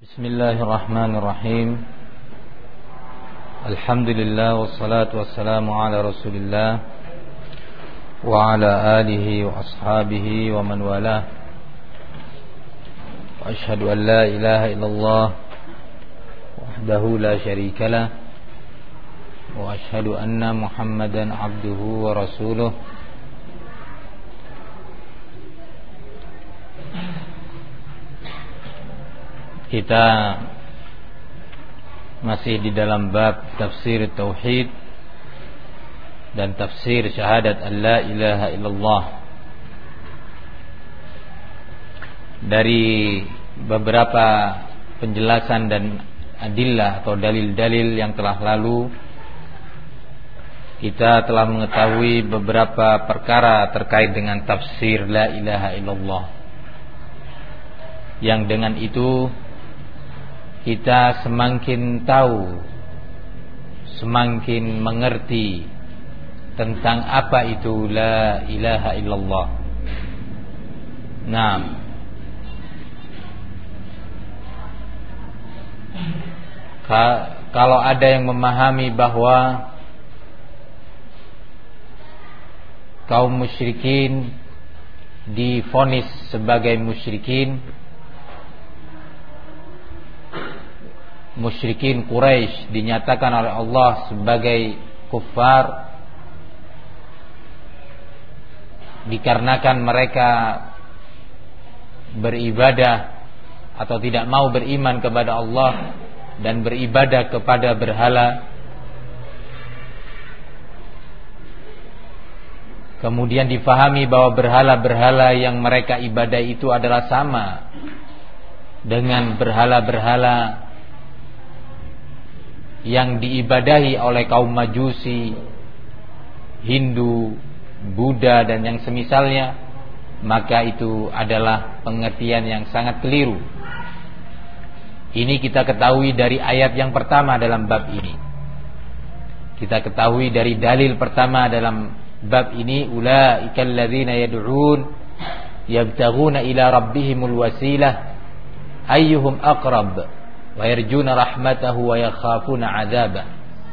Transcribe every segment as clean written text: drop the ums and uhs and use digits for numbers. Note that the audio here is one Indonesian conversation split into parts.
Bismillahirrahmanirrahim. Alhamdulillah wassalatu wassalamu ala Rasulillah wa ala alihi wa ashabihi wa man walah. Wa asyhadu an la ilaha illallah wahdahu la syarika lah wa asyhadu anna Muhammadan abduhu wa rasuluh. Kita masih di dalam bab tafsir tauhid dan tafsir syahadat an la ilaha illallah. Dari beberapa penjelasan dan adillah atau dalil-dalil yang telah lalu, kita telah mengetahui beberapa perkara terkait dengan tafsir la ilaha illallah, yang dengan itu kita semakin tahu, semakin mengerti tentang apa itu la ilaha illallah. Nah, kalau ada yang memahami bahwa kaum musyrikin divonis sebagai musyrikin Quraisy dinyatakan oleh Allah sebagai kufar dikarenakan mereka beribadah atau tidak mau beriman kepada Allah dan beribadah kepada berhala. Kemudian difahami bahwa berhala-berhala yang mereka ibadah itu adalah sama dengan berhala-berhala yang diibadahi oleh kaum Majusi, Hindu, Buddha dan yang semisalnya, maka itu adalah pengertian yang sangat keliru. Ini kita ketahui dari ayat yang pertama dalam bab ini. Kita ketahui dari dalil pertama dalam bab ini, ulaikal ladzina yad'un yabtaghuna ila rabbihimul wasilah ayyuhum aqrab wa yarjuna rahmatahu wa yakhafuna 'adzabah.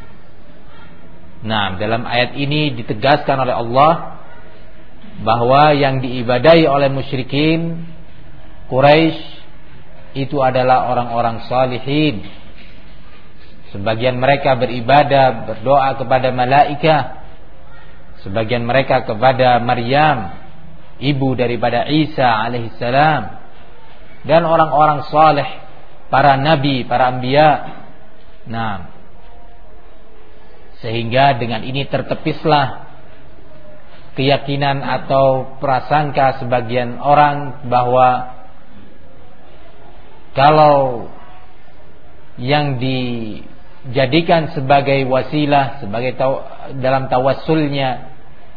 Nah, dalam ayat ini ditegaskan oleh Allah bahwa yang diibadahi oleh musyrikin Quraisy itu adalah orang-orang salihin. Sebagian mereka beribadah, berdoa kepada malaikah, sebagian mereka kepada Maryam, ibu daripada Isa alaihissalam, dan orang-orang saleh, para nabi, para anbiya. Nah, sehingga dengan ini tertepislah keyakinan atau prasangka sebagian orang bahwa kalau yang dijadikan sebagai wasilah, sebagai dalam tawassulnya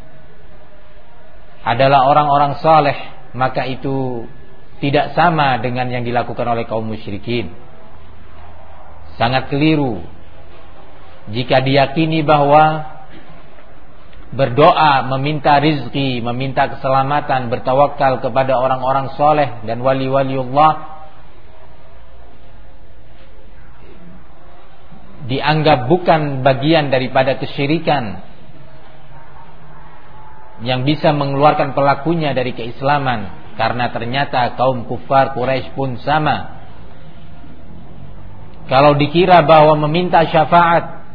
adalah orang-orang saleh, maka itu tidak sama dengan yang dilakukan oleh kaum musyrikin. Sangat keliru jika diyakini bahwa berdoa, meminta rizki, meminta keselamatan, bertawakal kepada orang-orang soleh dan wali-waliullah dianggap bukan bagian daripada kesyirikan yang bisa mengeluarkan pelakunya dari keislaman. Karena ternyata kaum kufar Quraisy pun sama. Kalau dikira bahwa meminta syafaat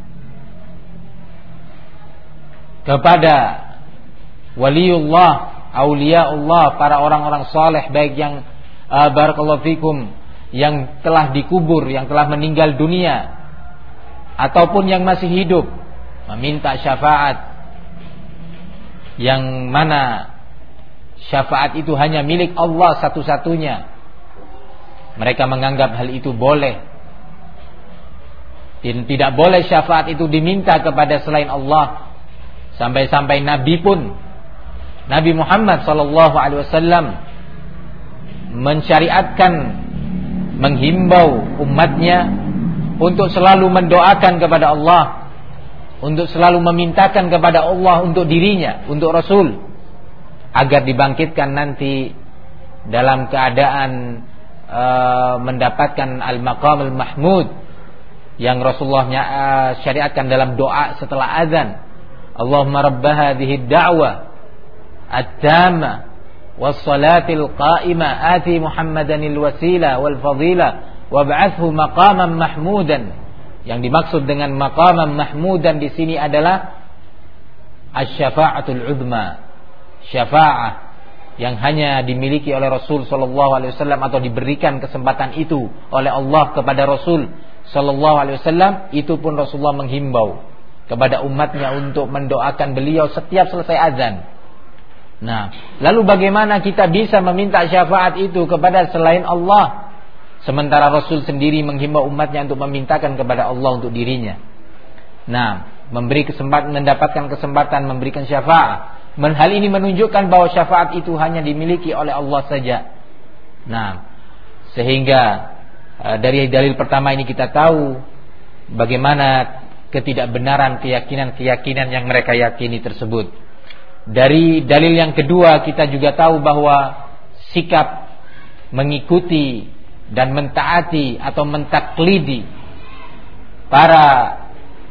kepada waliullah, auliaullah, para orang-orang saleh, baik yang barakallahu fikum, yang telah dikubur, yang telah meninggal dunia, ataupun yang masih hidup, meminta syafaat yang mana syafaat itu hanya milik Allah satu-satunya, mereka menganggap hal itu boleh. Dan tidak boleh syafaat itu diminta kepada selain Allah. Sampai-sampai Nabi pun, Nabi Muhammad SAW mensyariatkan, menghimbau umatnya untuk selalu mendoakan kepada Allah, untuk selalu memintakan kepada Allah untuk dirinya, untuk Rasul, agar dibangkitkan nanti dalam keadaan mendapatkan al-maqam al-mahmud yang Rasulullah syariatkan dalam doa setelah azan. Allahumma rabb hadhihi ad-da'wah at-tamma was-salatil qa'imah ati Muhammadanil wasila wal fadila wab'athhu maqaman mahmudan. Yang dimaksud dengan maqaman mahmudan di sini adalah asy-syafa'atul 'uzma, syafa'ah yang hanya dimiliki oleh Rasul sallallahu alaihi wasallam atau diberikan kesempatan itu oleh Allah kepada Rasul sallallahu alaihi wasallam. Itu pun Rasulullah menghimbau kepada umatnya untuk mendoakan beliau setiap selesai azan. Nah, lalu bagaimana kita bisa meminta syafaat itu kepada selain Allah, sementara Rasul sendiri menghimbau umatnya untuk memintakan kepada Allah untuk dirinya? Nah, mendapatkan kesempatan memberikan syafaat. Hal ini menunjukkan bahwa syafaat itu hanya dimiliki oleh Allah saja. Nah, sehingga dari dalil pertama ini kita tahu bagaimana ketidakbenaran keyakinan yang mereka yakini tersebut. Dari dalil yang kedua kita juga tahu bahwa sikap mengikuti dan mentaati atau mentaklidi para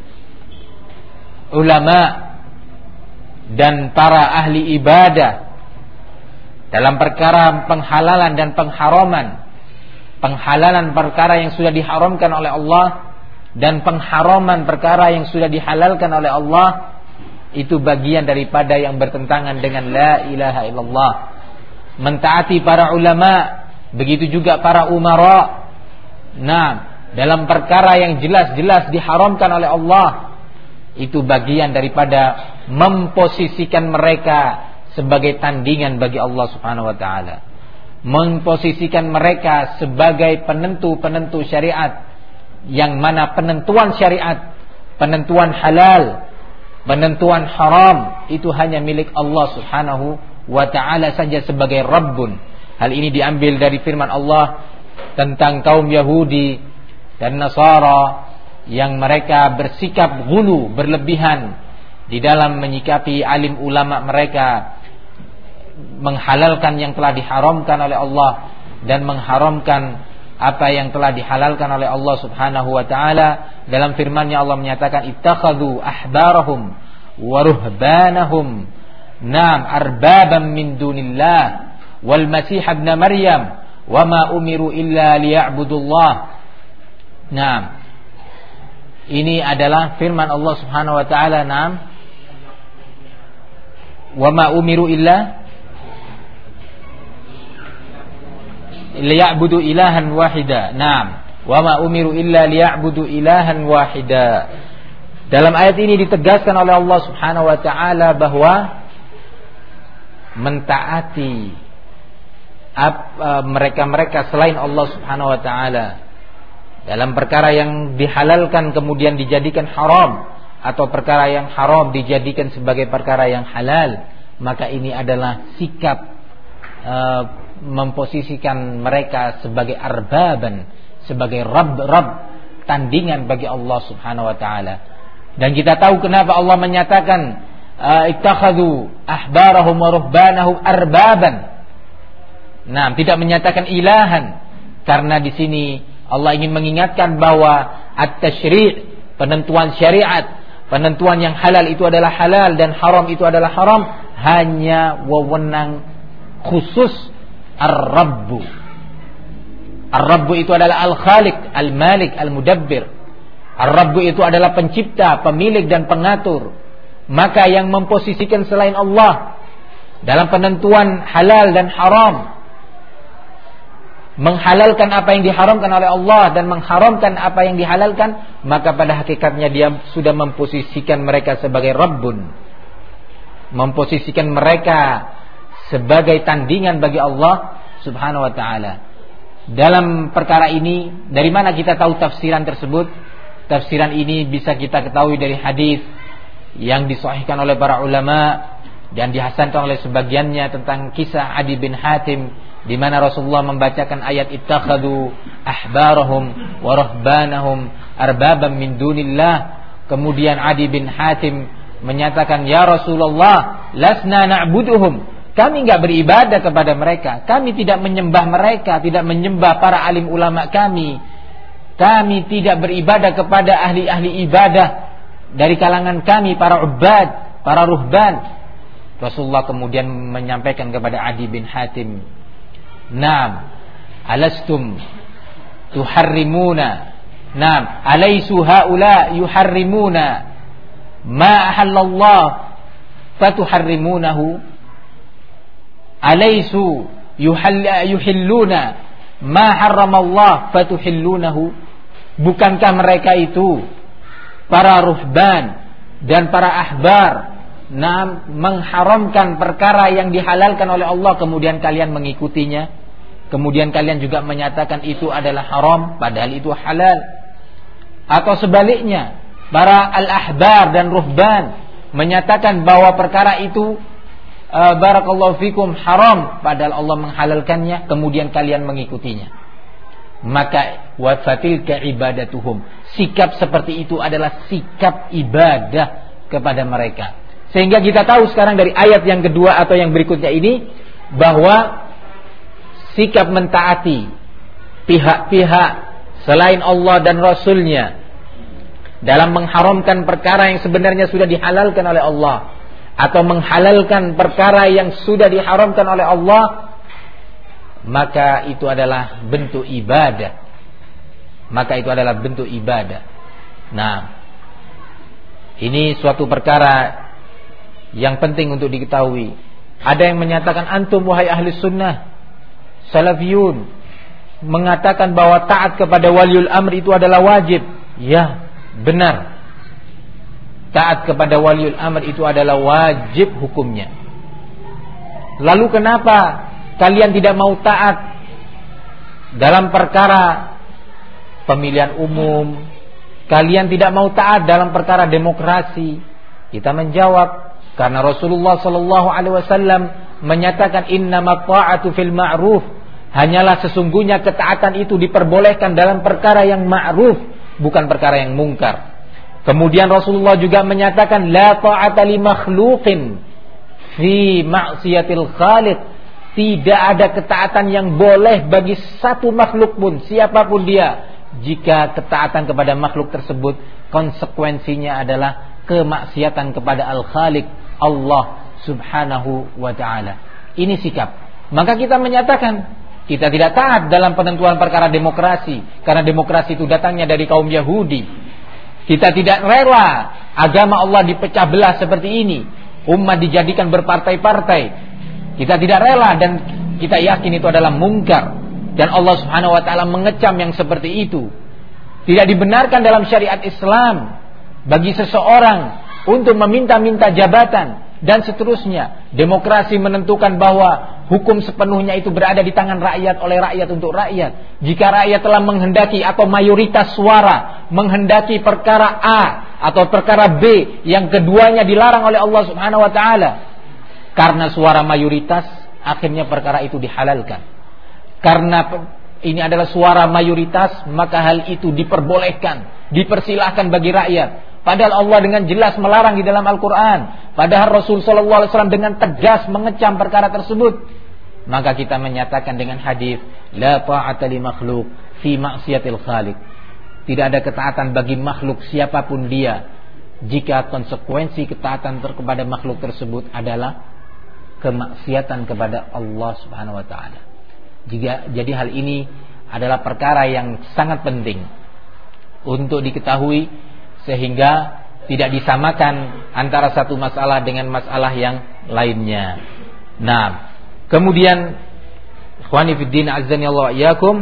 ulama dan para ahli ibadah dalam perkara penghalalan dan pengharaman, penghalalan perkara yang sudah diharamkan oleh Allah dan pengharaman perkara yang sudah dihalalkan oleh Allah, itu bagian daripada yang bertentangan dengan la ilaha illallah. Mentaati para ulama, begitu juga para umara. Nah, dalam perkara yang jelas-jelas diharamkan oleh Allah, itu bagian daripada memposisikan mereka sebagai tandingan bagi Allah Subhanahu wa taala. Memposisikan mereka sebagai penentu-penentu syariat, yang mana penentuan syariat, penentuan halal, penentuan haram itu hanya milik Allah Subhanahu wa ta'ala saja sebagai Rabbun. Hal ini diambil dari firman Allah tentang kaum Yahudi dan Nasara yang mereka bersikap ghulu, berlebihan di dalam menyikapi alim ulama mereka, menghalalkan yang telah diharamkan oleh Allah dan mengharamkan apa yang telah dihalalkan oleh Allah Subhanahu wa ta'ala. Dalam firman-Nya Allah menyatakan ittakhadhu ahbarahum wa ruhbanahum arbaban min dunillah wal masih ibn maryam wa ma umiru illa liya'budullah. Ini adalah firman Allah Subhanahu wa ta'ala. Wa ma umiru illa liya'budu ilahan wahida. Wa ma umiru illa liya'budu ilahan wahida. Dalam ayat ini ditegaskan oleh Allah Subhanahu wa ta'ala bahwa mentaati mereka-mereka selain Allah Subhanahu wa ta'ala dalam perkara yang dihalalkan kemudian dijadikan haram, atau perkara yang haram dijadikan sebagai perkara yang halal, maka ini adalah sikap memposisikan mereka sebagai arbaban, sebagai rabb, tandingan bagi Allah Subhanahu wa ta'ala. Dan kita tahu kenapa Allah menyatakan ittakhadhu ahbarahum wa ruhbanahum arbaban. Tidak menyatakan ilahan, karena di sini Allah ingin mengingatkan bahwa at-tasyri', penentuan syariat, penentuan yang halal itu adalah halal dan haram itu adalah haram, hanya wewenang khusus Ar-Rabbu. Ar-Rabbu itu adalah Al-Khaliq, Al-Malik, Al-Mudabbir. Ar-Rabbu itu adalah pencipta, pemilik dan pengatur. Maka yang memposisikan selain Allah dalam penentuan halal dan haram, menghalalkan apa yang diharamkan oleh Allah dan mengharamkan apa yang dihalalkan, maka pada hakikatnya dia sudah memposisikan mereka sebagai Rabbun, memposisikan mereka sebagai tandingan bagi Allah Subhanahu wa ta'ala. Dalam perkara ini, dari mana kita tahu tafsiran tersebut? Tafsiran ini bisa kita ketahui dari hadis yang disahihkan oleh para ulama dan dihasankan oleh sebagiannya tentang kisah Adi bin Hatim, di mana Rasulullah membacakan ayat ittakhadhu ahbarahum wa rahbanahum arbaban min dunillah. Kemudian Adi bin Hatim menyatakan, ya Rasulullah, lasna na'buduhum, Kami enggak beribadah kepada mereka. Kami tidak menyembah mereka, tidak menyembah para alim ulama kami. Kami tidak beribadah kepada ahli-ahli ibadah dari kalangan kami, para ubad, para ruhban. Rasulullah kemudian menyampaikan kepada Adi bin Hatim, "Naam, alastum tuharrimuna, naam, alaisu haula yuharrimuna ma ahallallah fatuharrimunahu, alaisu yuhilluna ma harramallah fatuhillunahu." Bukankah mereka itu para ruhban dan para ahbar mengharamkan perkara yang dihalalkan oleh Allah, kemudian kalian mengikutinya, kemudian kalian juga menyatakan itu adalah haram padahal itu halal? Atau sebaliknya, para al-ahbar dan ruhban menyatakan bahwa perkara itu barakallahu fikum haram padahal Allah menghalalkannya, kemudian kalian mengikutinya. Maka wafatilka ibadatuhum, sikap seperti itu adalah sikap ibadah kepada mereka. Sehingga kita tahu sekarang dari ayat yang kedua atau yang berikutnya ini, bahwa sikap mentaati pihak-pihak selain Allah dan Rasulnya dalam mengharamkan perkara yang sebenarnya sudah dihalalkan oleh Allah, atau menghalalkan perkara yang sudah diharamkan oleh Allah, maka itu adalah bentuk ibadah. Maka itu adalah bentuk ibadah. Nah, ini suatu perkara yang penting untuk diketahui. Ada yang menyatakan, antum wahai ahli sunnah salafiyun mengatakan bahwa taat kepada waliul amr itu adalah wajib. Ya, benar. Taat kepada waliul amr itu adalah wajib hukumnya. Lalu kenapa kalian tidak mau taat dalam perkara pemilihan umum? Kalian tidak mau taat dalam perkara demokrasi? Kita menjawab, karena Rasulullah sallallahu alaihi wasallam menyatakan innamat ta'atu fil ma'ruf, hanyalah sesungguhnya ketaatan itu diperbolehkan dalam perkara yang ma'ruf, bukan perkara yang mungkar. Kemudian Rasulullah juga menyatakan la ta'ata li makhluqin fi ma'siyatil khaliq, tidak ada ketaatan yang boleh bagi satu makhluk pun, siapapun dia, jika ketaatan kepada makhluk tersebut konsekuensinya adalah kemaksiatan kepada Al-Khaliq, Allah subhanahu wa ta'ala. Ini sikap. Maka kita menyatakan kita tidak taat dalam penentuan perkara demokrasi, karena demokrasi itu datangnya dari kaum Yahudi. Kita tidak rela agama Allah dipecah belah seperti ini, umat dijadikan berpartai-partai. Kita tidak rela, dan kita yakin itu adalah mungkar, dan Allah subhanahu wa ta'ala mengecam yang seperti itu. Tidak dibenarkan dalam syariat Islam bagi seseorang untuk meminta-minta jabatan dan seterusnya. Demokrasi menentukan bahwa hukum sepenuhnya itu berada di tangan rakyat, oleh rakyat untuk rakyat. Jika rakyat telah menghendaki atau mayoritas suara menghendaki perkara A atau perkara B, yang keduanya dilarang oleh Allah subhanahu wa ta'ala, karena suara mayoritas akhirnya perkara itu dihalalkan. Karena ini adalah suara mayoritas, maka hal itu diperbolehkan, dipersilahkan bagi rakyat. Padahal Allah dengan jelas melarang di dalam Al-Quran. Padahal Rasul sallallahu alaihi wasallam dengan tegas mengecam perkara tersebut. Maka kita menyatakan dengan hadis, la ta'ata li makhluq fi ma'siyatil khaliq. Tidak ada ketaatan bagi makhluk siapapun dia, jika konsekuensi ketaatan kepada makhluk tersebut adalah kemaksiatan kepada Allah subhanahu wa ta'ala. Jadi hal ini adalah perkara yang sangat penting untuk diketahui, sehingga tidak disamakan antara satu masalah dengan masalah yang lainnya. Nah, kemudian ikhwani fiddin azzani Allah wa iyyakum,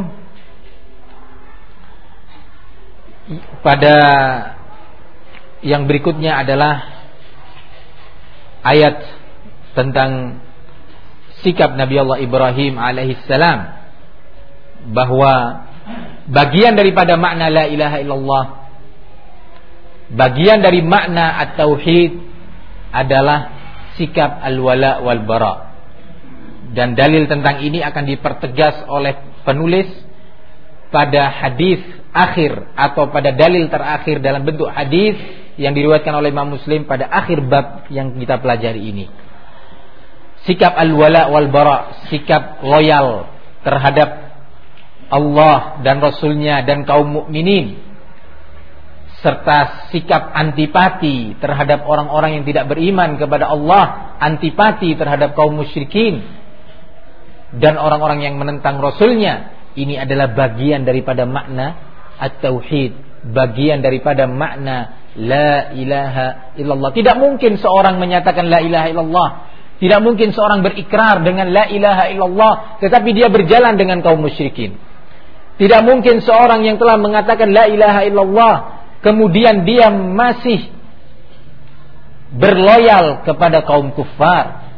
pada yang berikutnya adalah ayat tentang sikap Nabi Allah Ibrahim alaihissalam, bahwa bagian daripada makna la ilaha illallah, bagian dari makna at-tauhid adalah sikap al-wala wal bara. Dan dalil tentang ini akan dipertegas oleh penulis pada hadis akhir atau pada dalil terakhir dalam bentuk hadis yang diriwayatkan oleh Imam Muslim pada akhir bab yang kita pelajari ini. sikap al-wala wal bara, sikap loyal terhadap Allah dan Rasulnya dan kaum mukminin, serta sikap antipati terhadap orang-orang yang tidak beriman kepada Allah, antipati terhadap kaum musyrikin dan orang-orang yang menentang Rasulnya. Ini adalah bagian daripada makna at-tauhid, bagian daripada makna la ilaha illallah. Tidak mungkin seorang menyatakan la ilaha illallah, tidak mungkin seorang berikrar dengan la ilaha illallah tetapi dia berjalan dengan kaum musyrikin. Tidak mungkin seorang yang telah mengatakan la ilaha illallah kemudian dia masih berloyal kepada kaum kufar.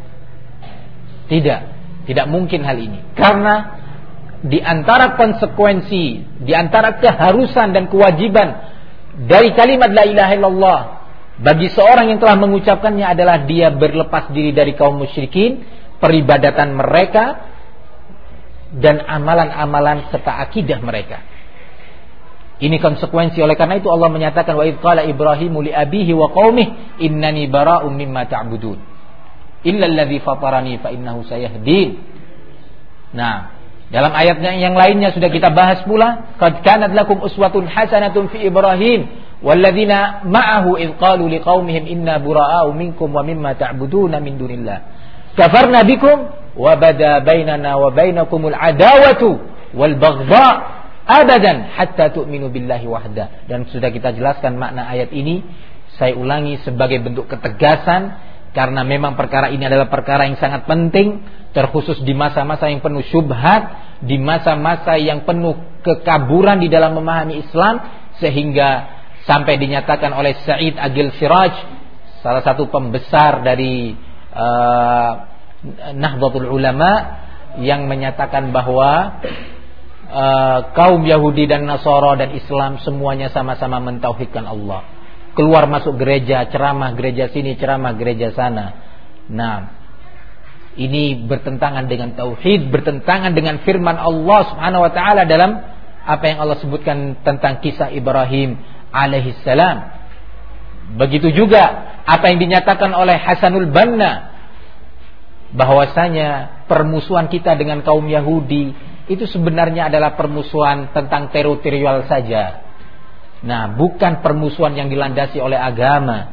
Tidak mungkin hal ini. Karena di antara konsekuensi, di antara keharusan dan kewajiban dari kalimat la ilaha illallah bagi seorang yang telah mengucapkannya adalah dia berlepas diri dari kaum musyrikin, peribadatan mereka dan amalan-amalan serta akidah mereka. Ini konsekuensi. Oleh karena itu Allah menyatakan wa idz qala Ibrahimu li abihi wa qaumihi innani bara'um mimma ta'budun illa alladzi fatarani fa innahu sayahdin. Nah, dalam ayatnya yang lainnya sudah kita bahas pula, qad kanat lakum uswatun hasanatun fi Ibrahim walladzina ma'ahu idz qalu liqaumihim inna bura'a'u minkum wa mimma ta'buduna min dunillah kafarna bikum wa bada bainana wa bainakumul adawatu wal baghdha abadan hatta tu'minu billahi wahda. Dan sudah kita jelaskan makna ayat ini. Saya ulangi sebagai bentuk ketegasan karena memang perkara ini adalah perkara yang sangat penting, terkhusus di masa-masa yang penuh syubhat, di masa-masa yang penuh kekaburan di dalam memahami Islam, sehingga sampai dinyatakan oleh Sa'id Agil Siraj, salah satu pembesar dari Nahdlatul Ulama, yang menyatakan bahwa kaum Yahudi dan Nasara dan Islam semuanya sama-sama mentauhidkan Allah. Keluar masuk gereja, ceramah gereja sini, ceramah gereja sana. Nah, ini bertentangan dengan tauhid, bertentangan dengan firman Allah Subhanahu wa taala dalam apa yang Allah sebutkan tentang kisah Ibrahim alaihissalam. Begitu juga apa yang dinyatakan oleh Hasanul Banna, bahwasanya permusuhan kita dengan kaum Yahudi itu sebenarnya adalah permusuhan tentang teritorial saja. Nah, bukan permusuhan yang dilandasi oleh agama.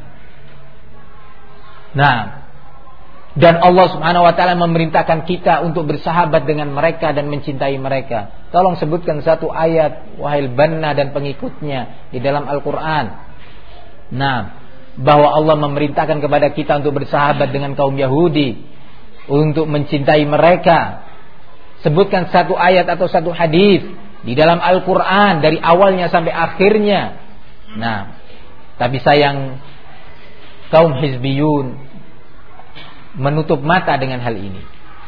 Nah, dan Allah Subhanahu wa taala memerintahkan kita untuk bersahabat dengan mereka dan mencintai mereka. Tolong sebutkan satu ayat wahai Banna dan pengikutnya di dalam Al-Qur'an. Nah, bahwa Allah memerintahkan kepada kita untuk bersahabat dengan kaum Yahudi, untuk mencintai mereka. Sebutkan satu ayat atau satu hadis di dalam Al-Quran dari awalnya sampai akhirnya. Nah, tapi sayang kaum hizbiyun menutup mata dengan hal ini,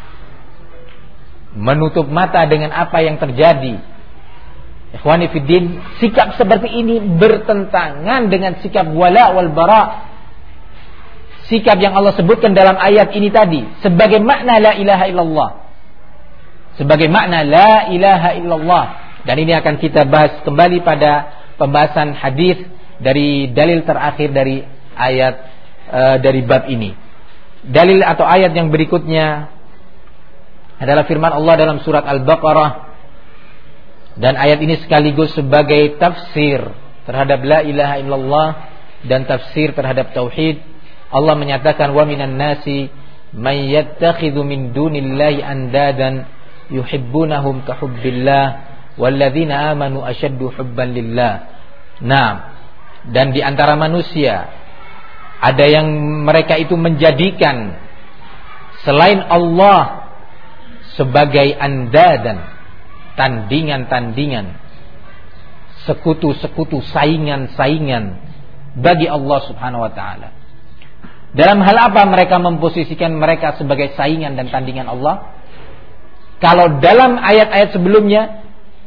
menutup mata dengan apa yang terjadi. Ikhwani fiddin, sikap seperti ini bertentangan dengan sikap wala wal bara, sikap yang Allah sebutkan dalam ayat ini tadi sebagai makna la ilaha illallah, sebagai makna la ilaha illallah. Dan ini akan kita bahas kembali pada pembahasan hadis dari dalil terakhir dari ayat dari bab ini. Dalil atau ayat yang berikutnya adalah firman Allah dalam surat Al-Baqarah, dan ayat ini sekaligus sebagai tafsir terhadap la ilaha illallah dan tafsir terhadap tauhid. Allah menyatakan wa minan nasi may yattakhidhu min dunillahi andadan yuhibbunahum ka hubbillah walladzina amanu asyaddu hubban lillah. Nah, dan di antara manusia ada yang mereka itu menjadikan selain Allah sebagai andadan, tandingan-tandingan, sekutu-sekutu, saingan-saingan bagi Allah Subhanahu wa taala. Dalam hal apa mereka memposisikan mereka sebagai saingan dan tandingan Allah? Kalau dalam ayat-ayat sebelumnya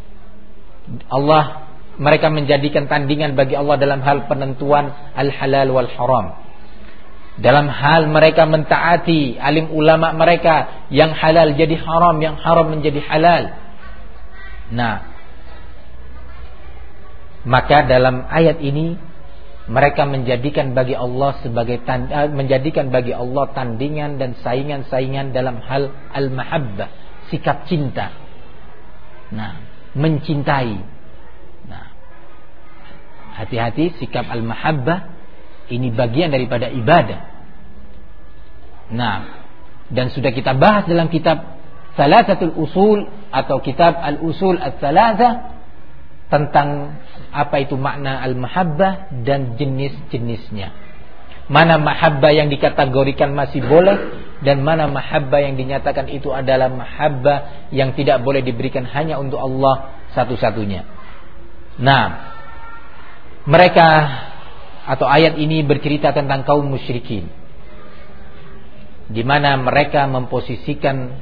mereka menjadikan tandingan bagi Allah dalam hal penentuan al-halal wal haram, dalam hal mereka mentaati alim ulama mereka, yang halal jadi haram, yang haram menjadi halal. Nah, maka dalam ayat ini Mereka menjadikan bagi Allah tandingan dan saingan-saingan dalam hal al-mahabbah, sikap cinta. Nah, mencintai. Nah, hati-hati, sikap al-mahabbah ini bagian daripada ibadah. Nah, dan sudah kita bahas dalam kitab Thalathatul Usul atau kitab Al-Usul Ats-Tsalatsa tentang apa itu makna al-mahabbah dan jenis-jenisnya. Mana mahabbah yang dikategorikan masih boleh dan mana mahabbah yang dinyatakan itu adalah mahabbah yang tidak boleh diberikan hanya untuk Allah satu-satunya. Nah, mereka atau ayat ini bercerita tentang kaum musyrikin, di mana mereka memposisikan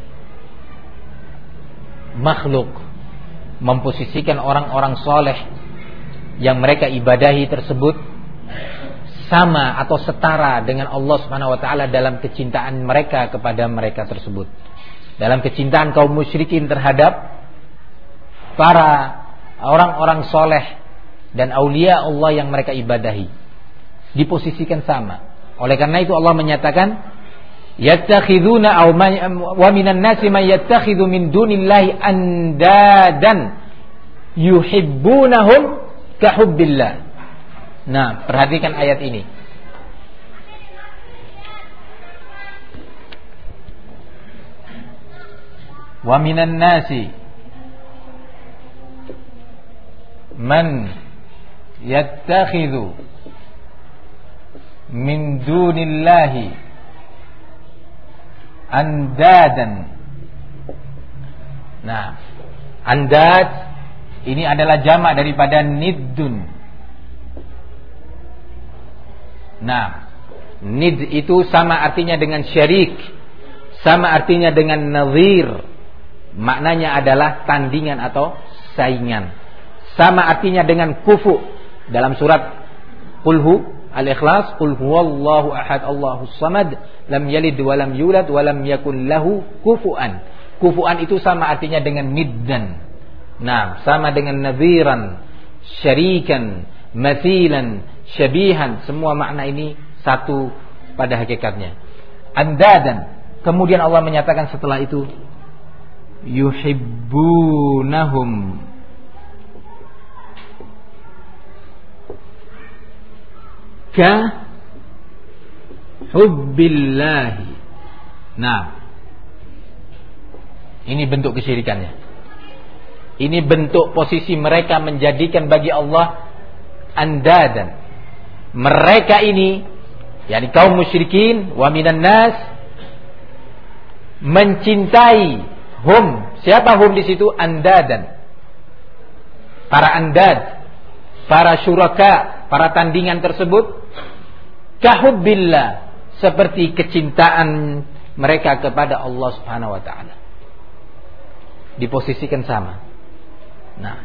makhluk, memposisikan orang-orang soleh yang mereka ibadahi tersebut sama atau setara dengan Allah Subhanahu wa taala dalam kecintaan mereka kepada mereka tersebut. Dalam kecintaan kaum musyrikin terhadap para orang-orang soleh dan aulia Allah yang mereka ibadahi diposisikan sama. Oleh karena itu Allah menyatakan yattakhiduna wa minan nasi man yattakhidhu min dunillahi andadan yuhibbunahum kahubbillah. Nah, perhatikan ayat ini. Wa minan nasi man yattakhidhu min dunillahi andadan. Nah, andad ini adalah jamak daripada niddun. Nah, nid itu sama artinya dengan syarik, sama artinya dengan nadhir. Maknanya adalah tandingan atau saingan. Sama artinya dengan kufu. Dalam surat Qul Al-Ikhlas, Qul huwallahu ahad Allahus samad, lam yalid wa lam yulad wa lam yakul lahu kufuan. Kufuan itu sama artinya dengan niddan. Nah, sama dengan nadhiran, syarikan, mathilan, syabihan. Semua makna ini satu pada hakikatnya. Andadan. Kemudian Allah menyatakan setelah itu yuhibbunahum ka hubbillahi. Nah, ini bentuk kesyirikannya. Ini bentuk posisi mereka menjadikan bagi Allah andadan. Mereka ini, yakni kaum musyrikin, wa minan nas, mencintai hum. Siapa hum di situ? Andadan. Para andad, para syuraka, para tandingan tersebut kahubbillah, seperti kecintaan mereka kepada Allah Subhanahu wa taala. Diposisikan sama. Nah,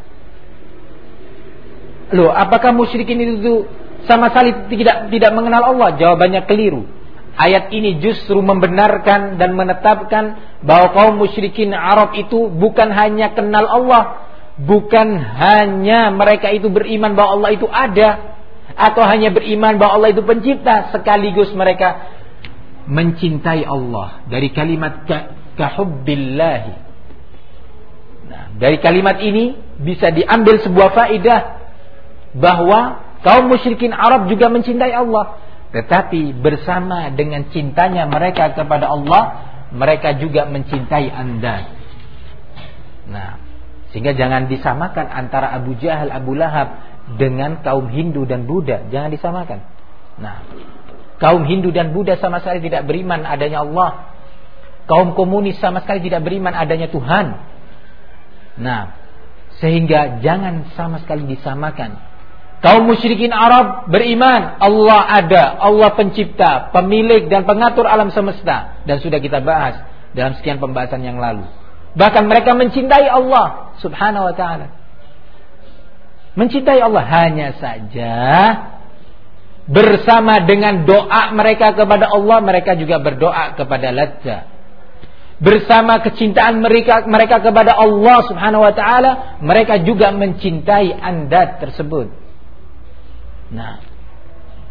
loh, apakah musyrikin itu sama sekali tidak mengenal Allah? Jawabannya keliru. Ayat ini justru membenarkan dan menetapkan bahwa kaum musyrikin Arab itu bukan hanya kenal Allah, bukan hanya mereka itu beriman bahwa Allah itu ada, atau hanya beriman bahwa Allah itu pencipta, sekaligus mereka mencintai Allah. Dari kalimat kahubbillahi. Nah, dari kalimat ini bisa diambil sebuah faedah bahwa kaum musyrikin Arab juga mencintai Allah, tetapi bersama dengan cintanya mereka kepada Allah, mereka juga mencintai andad. Nah, sehingga jangan disamakan antara Abu Jahal, Abu Lahab dengan kaum Hindu dan Buddha. Jangan disamakan. Nah, kaum Hindu dan Buddha sama sekali tidak beriman adanya Allah. Kaum komunis sama sekali tidak beriman adanya Tuhan. Nah, sehingga jangan sama sekali disamakan. Kaum musyrikin Arab beriman Allah ada, Allah pencipta, pemilik dan pengatur alam semesta, dan sudah kita bahas dalam sekian pembahasan yang lalu. Bahkan mereka mencintai Allah Subhanahu wa taala. Mencintai Allah, hanya saja bersama dengan doa mereka kepada Allah, mereka juga berdoa kepada Latza. Bersama kecintaan mereka kepada Allah Subhanahu wa taala, mereka juga mencintai andad tersebut. Nah,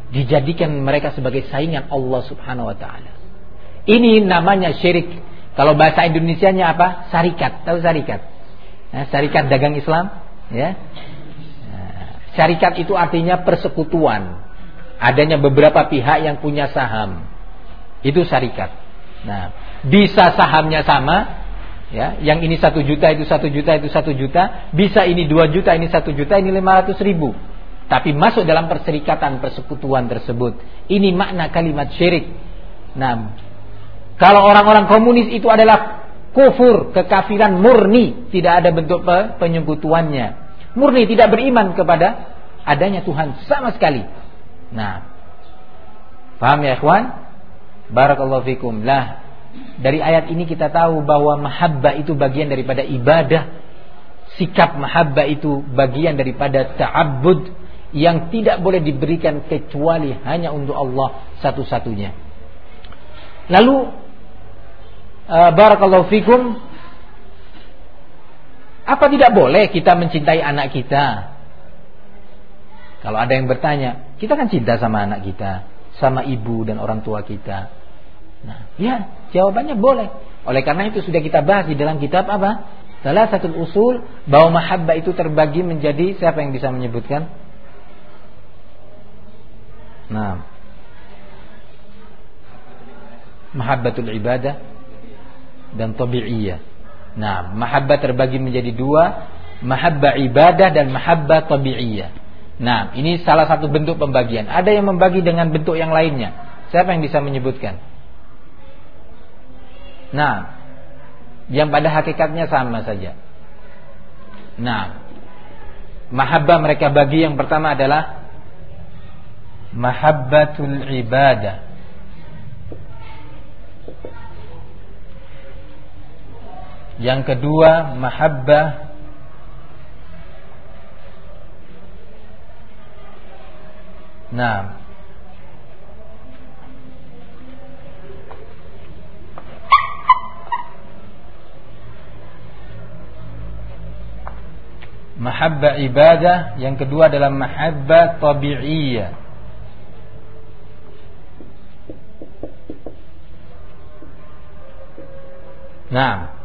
dijadikan mereka sebagai saingan Allah Subhanahu wa taala. Ini namanya syirik. Kalau bahasa Indonesianya apa? Syarikat. Tahu syarikat? Nah, syarikat dagang Islam, ya. Syarikat itu artinya persekutuan. Adanya beberapa pihak yang punya saham. Itu syarikat. Nah, bisa sahamnya sama, ya. Yang ini 1 juta, itu 1 juta, itu 1 juta. Bisa ini 2 juta, ini 1 juta, ini 500.000. Tapi masuk dalam perserikatan, persekutuan tersebut. Ini makna kalimat syirik. Nah, kalau orang-orang komunis itu adalah kufur, kekafiran murni, tidak ada bentuk penyekutuannya. Murni tidak beriman kepada adanya Tuhan sama sekali. Nah, paham ya ikhwan? Barakallahu fikum. Lah, dari ayat ini kita tahu bahwa mahabbah itu bagian daripada ibadah. Sikap mahabbah itu bagian daripada ta'abbud yang tidak boleh diberikan kecuali hanya untuk Allah satu-satunya. Lalu barakallahu fikum, apa tidak boleh kita mencintai anak kita? Kalau ada yang bertanya, kita kan cinta sama anak kita, sama ibu dan orang tua kita. Nah, ya, jawabannya boleh. Oleh karena itu sudah kita bahas di dalam kitab apa? Thalathatul Usul, bahwa mahabbah itu terbagi menjadi, siapa yang bisa menyebutkan? Nah, mahabbatul ibadah dan tabi'iyah. Nah, mahabbah terbagi menjadi 2, mahabbah ibadah dan mahabbah tabi'iyah. Nah, ini salah satu bentuk pembagian. Ada yang membagi dengan bentuk yang lainnya. Siapa yang bisa menyebutkan? Nah, yang pada hakikatnya sama saja. Nah, mahabbah mereka bagi yang pertama adalah mahabbatul ibadah. Yang kedua mahabbah mahabbah ibadah, yang kedua adalah mahabbah tabi'iyah. Nah,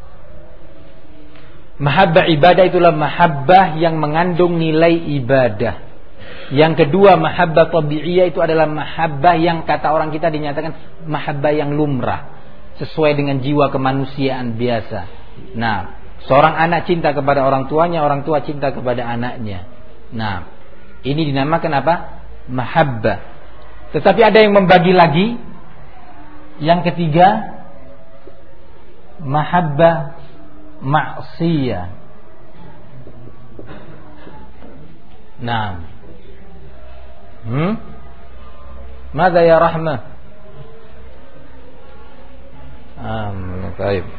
mahabbah ibadah itulah mahabbah yang mengandung nilai ibadah. Yang kedua mahabbah tabi'iyah itu adalah mahabbah yang kata orang kita dinyatakan mahabbah yang lumrah, sesuai dengan jiwa kemanusiaan biasa. Nah, seorang anak cinta kepada orang tuanya, orang tua cinta kepada anaknya. Nah, ini dinamakan apa? Mahabbah. Tetapi ada yang membagi lagi. Yang ketiga mahabbah ma'siyah. Nah, Mada ya Rahmah? Baik.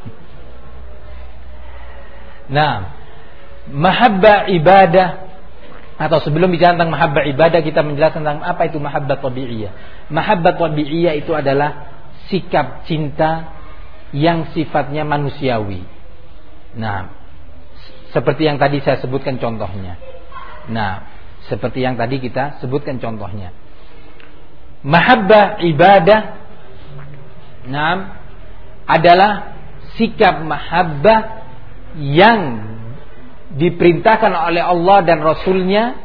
Nah, mahabbah ibadah, atau sebelum bicara tentang mahabbah ibadah, kita menjelaskan tentang apa itu mahabbah tabi'iyah. Mahabbah tabi'iyah itu adalah sikap cinta yang sifatnya manusiawi. Nah, seperti yang tadi saya sebutkan contohnya. Nah, seperti yang tadi kita sebutkan contohnya. Mahabbah ibadah, nah, adalah sikap mahabbah yang diperintahkan oleh Allah dan Rasulnya,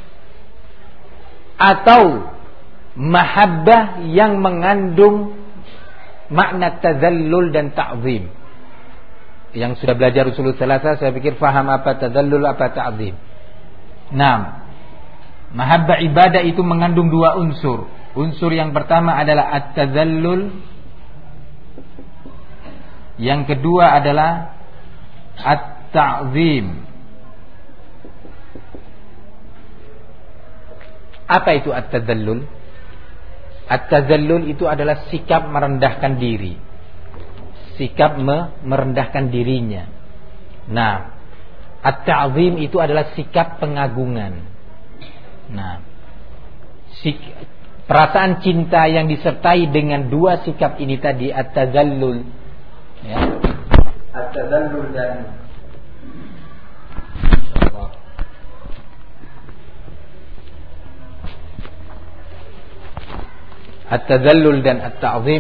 atau mahabbah yang mengandung makna tazallul dan ta'zim. Yang sudah belajar usul tsalatsa, saya pikir faham apa tazallul, apa ta'zim. Nah, mahabbah ibadah itu mengandung 2 unsur. Unsur yang pertama adalah at-tazallul, yang kedua adalah at-ta'zim. Apa itu at-tazallul? At-tazallul itu adalah sikap merendahkan diri, sikap merendahkan dirinya. Nah, at-ta'zim itu adalah sikap pengagungan. Nah, perasaan cinta yang disertai dengan 2 sikap ini tadi, at-tazallul, ya, at-tazallul dan At-tadallul dan at-ta'zim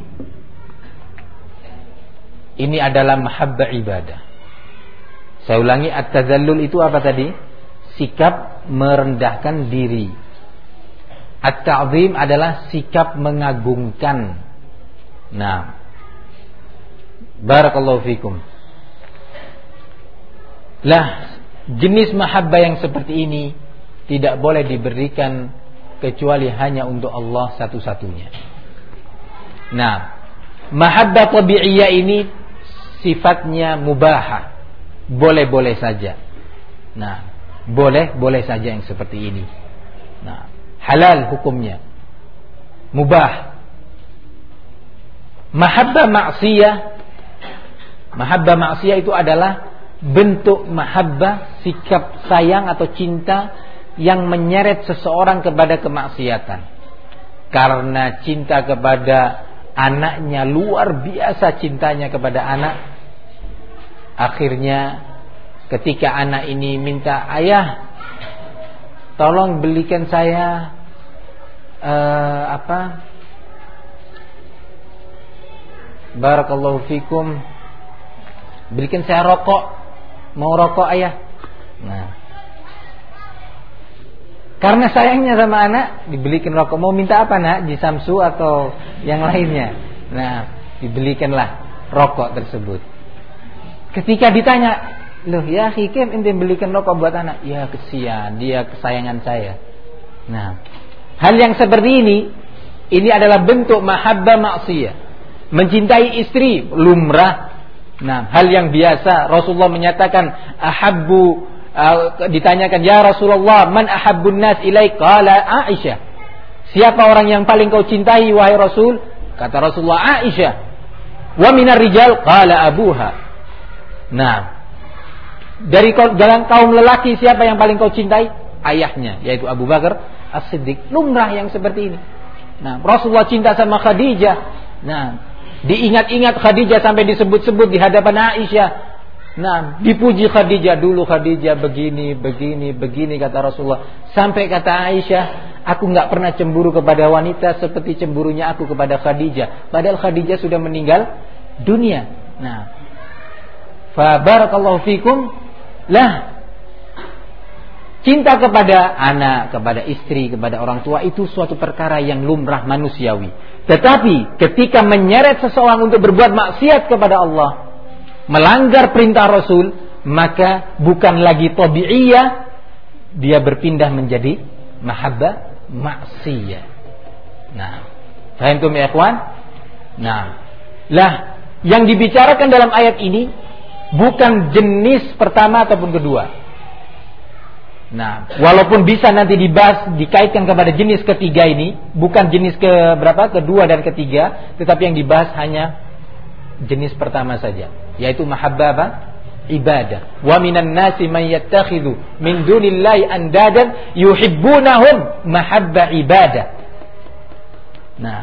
ini adalah mahabbah ibadah. Saya ulangi, at-tadallul itu apa tadi? Sikap merendahkan diri. At-ta'zim adalah sikap mengagungkan. Nah, barakallahu fikum. Lah, jenis mahabbah yang seperti ini tidak boleh diberikan kecuali hanya untuk Allah satu-satunya. Nah, mahabbah tabi'iyah ini sifatnya mubahah, boleh-boleh saja. Nah, boleh saja yang seperti ini. Nah, halal hukumnya, mubah. Mahabbah maksiyah itu adalah bentuk mahabbah, sikap sayang atau cinta yang menyeret seseorang kepada kemaksiatan. Karena cinta kepada anaknya, luar biasa cintanya kepada anak, akhirnya ketika anak ini minta, ayah tolong belikan saya barakallahu fikum, belikan saya rokok, mau rokok ayah. Nah, karena sayangnya sama anak, dibelikan rokok. Mau minta apa nak? Di Samsu atau yang lainnya? Nah, dibelikanlah rokok tersebut. Ketika ditanya, loh ya Hikim, ente belikan rokok buat anak? Ya kesian, dia kesayangan saya. Nah, hal yang seperti ini adalah bentuk mahabbah maksiyah. Mencintai istri lumrah. Nah, hal yang biasa. Rasulullah menyatakan ditanyakan, ya Rasulullah, man ahabbun nas ilaik? Qala Aisyah. Siapa orang yang paling kau cintai wahai Rasul? Kata Rasulullah, Aisyah. Wa minar rijal? Qala abuha. Nah, dari kaum lelaki siapa yang paling kau cintai? Ayahnya, yaitu Abu Bakar As-Siddiq. Lumrah yang seperti ini. Nah, Rasulullah cinta sama Khadijah. Nah, diingat-ingat Khadijah sampai disebut-sebut di hadapan Aisyah. Nah, dipuji Khadijah, dulu Khadijah begini kata Rasulullah. Sampai kata Aisyah, aku enggak pernah cemburu kepada wanita seperti cemburunya aku kepada Khadijah. Padahal Khadijah sudah meninggal dunia. Nah, fa barakallahu fikum. Lah, cinta kepada anak, kepada istri, kepada orang tua itu suatu perkara yang lumrah manusiawi. Tetapi ketika menyeret seseorang untuk berbuat maksiat kepada Allah, melanggar perintah Rasul, maka bukan lagi tabi'iyah, dia berpindah menjadi mahabbah maksiyah. Nah, paham ya ikhwan? Nah, lah yang dibicarakan dalam ayat ini bukan jenis pertama ataupun kedua. Nah, walaupun bisa nanti dibahas dikaitkan kepada jenis ketiga ini, bukan jenis kedua dan ketiga, tetapi yang dibahas hanya jenis pertama saja, yaitu mahabbah ibadah. Wa minan nasi man yattakhidhu min dunillahi andadan yuhibbunahum mahabbah ibadah. Nah,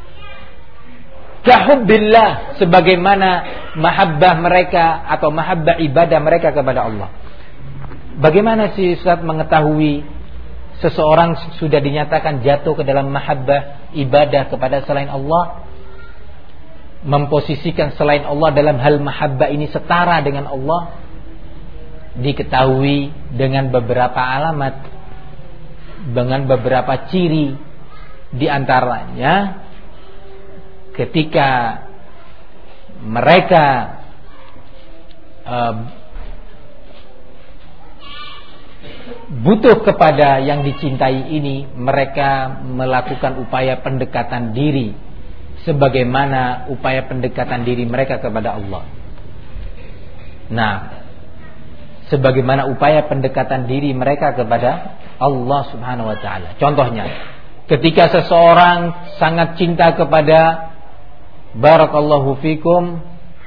kahubbillah, sebagaimana mahabbah mereka atau mahabbah ibadah mereka kepada Allah. Bagaimana si Ustaz mengetahui seseorang sudah dinyatakan jatuh ke dalam mahabbah ibadah kepada selain Allah, memposisikan selain Allah dalam hal mahabbah ini setara dengan Allah? Diketahui dengan beberapa alamat, dengan beberapa ciri. Di antaranya ketika mereka butuh kepada yang dicintai ini, mereka melakukan upaya pendekatan diri sebagaimana upaya pendekatan diri mereka kepada Allah. Nah, sebagaimana upaya pendekatan diri mereka kepada Allah Subhanahu wa taala. Contohnya, ketika seseorang sangat cinta kepada barakallahu fikum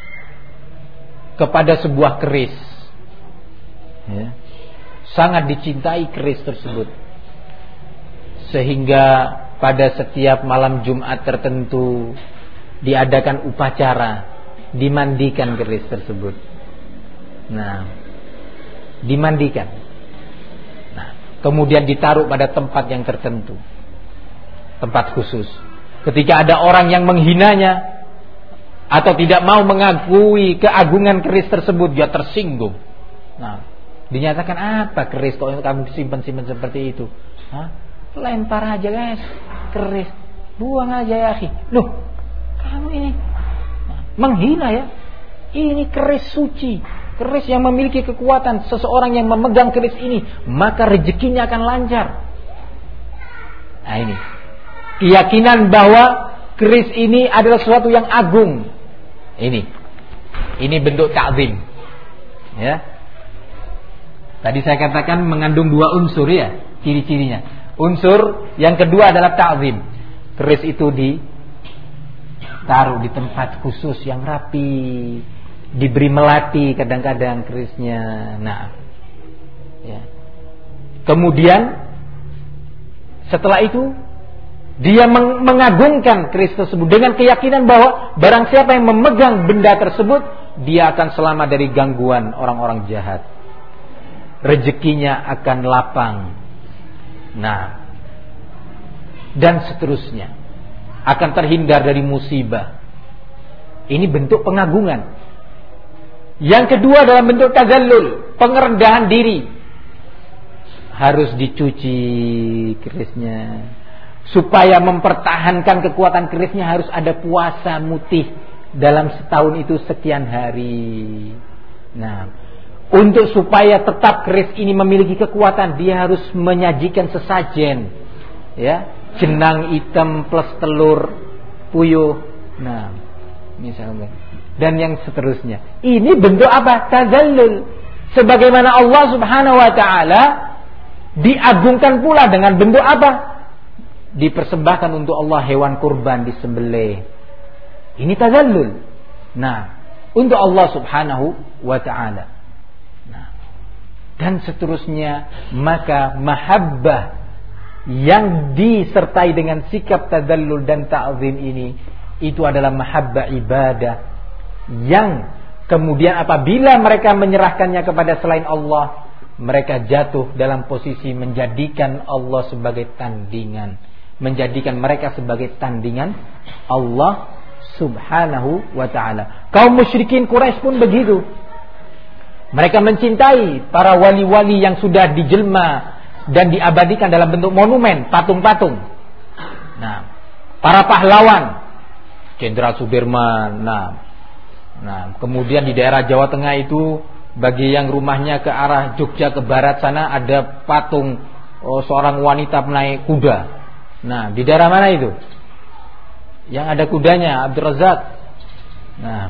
kepada sebuah keris, ya, sangat dicintai keris tersebut, sehingga pada setiap malam Jumat tertentu diadakan upacara, dimandikan keris tersebut. Nah, dimandikan. Nah, kemudian ditaruh pada tempat yang tertentu, tempat khusus. Ketika ada orang yang menghinanya atau tidak mau mengakui keagungan keris tersebut, dia tersinggung. Nah, dinyatakan apa keris kok kamu simpan-simpan seperti itu? Hah? Lempar aja guys, keris, buang aja ya akhi. Loh, kamu ini menghina ya? Ini keris suci, keris yang memiliki kekuatan. Seseorang yang memegang keris ini, maka rezekinya akan lancar. Nah ini keyakinan bahwa keris ini adalah sesuatu yang agung. Ini bentuk ta'zim. Ya. Tadi saya katakan mengandung 2 unsur ya, ciri-cirinya. Unsur yang kedua adalah ta'zim. Keris itu ditaruh di tempat khusus yang rapi, diberi melati kadang-kadang kerisnya. Nah, ya. Kemudian setelah itu dia mengagungkan keris tersebut dengan keyakinan bahwa barang siapa yang memegang benda tersebut, dia akan selamat dari gangguan orang-orang jahat. Rezekinya akan lapang. Nah, dan seterusnya, akan terhindar dari musibah. Ini bentuk pengagungan. Yang kedua adalah bentuk tazallul, pengerendahan diri. Harus dicuci kerisnya. Supaya mempertahankan kekuatan kerisnya harus ada puasa mutih dalam setahun itu sekian hari. Nah, untuk supaya tetap keris ini memiliki kekuatan, dia harus menyajikan sesajen, ya, jenang hitam plus telur puyuh. Nah, misalnya, dan yang seterusnya. Ini bentuk apa? Tazallul. Sebagaimana Allah Subhanahu wa taala diagungkan pula dengan bentuk apa? Dipersembahkan untuk Allah hewan kurban disembelih. Ini tazallul. Nah, untuk Allah Subhanahu wa taala. Nah, dan seterusnya, maka mahabbah yang disertai dengan sikap tazallul dan ta'zim ini, itu adalah mahabbah ibadah yang kemudian apabila mereka menyerahkannya kepada selain Allah, mereka jatuh dalam posisi menjadikan Allah sebagai tandingan, menjadikan mereka sebagai tandingan Allah Subhanahu wa ta'ala. Kaum musyrikin Quraisy pun begitu. Mereka mencintai para wali-wali yang sudah dijelma dan diabadikan dalam bentuk monumen, patung-patung. Nah, para pahlawan, Jenderal Sudirman. Nah, kemudian di daerah Jawa Tengah itu, bagi yang rumahnya ke arah Jogja ke barat sana, ada patung seorang wanita menaik kuda. Nah, di daerah mana itu? Yang ada kudanya, Abdul Razak. Nah,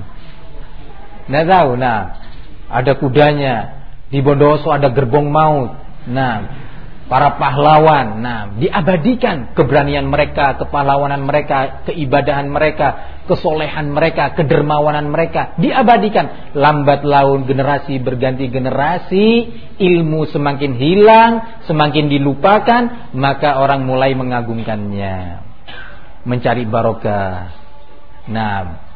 nggak tahu. Nah, ada kudanya. Di Bondowoso ada gerbong maut. Nah, para pahlawan. Nah, diabadikan keberanian mereka, kepahlawanan mereka, keibadahan mereka, kesolehan mereka, kedermawanan mereka. Diabadikan. Lambat laun generasi berganti generasi, ilmu semakin hilang, semakin dilupakan, maka orang mulai mengagungkannya, mencari barokah. Nah,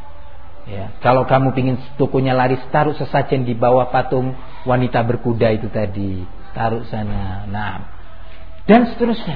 ya, kalau kamu ingin tokonya laris, taruh sesajen di bawah patung wanita berkuda itu tadi, taruh sana. Nah, dan seterusnya.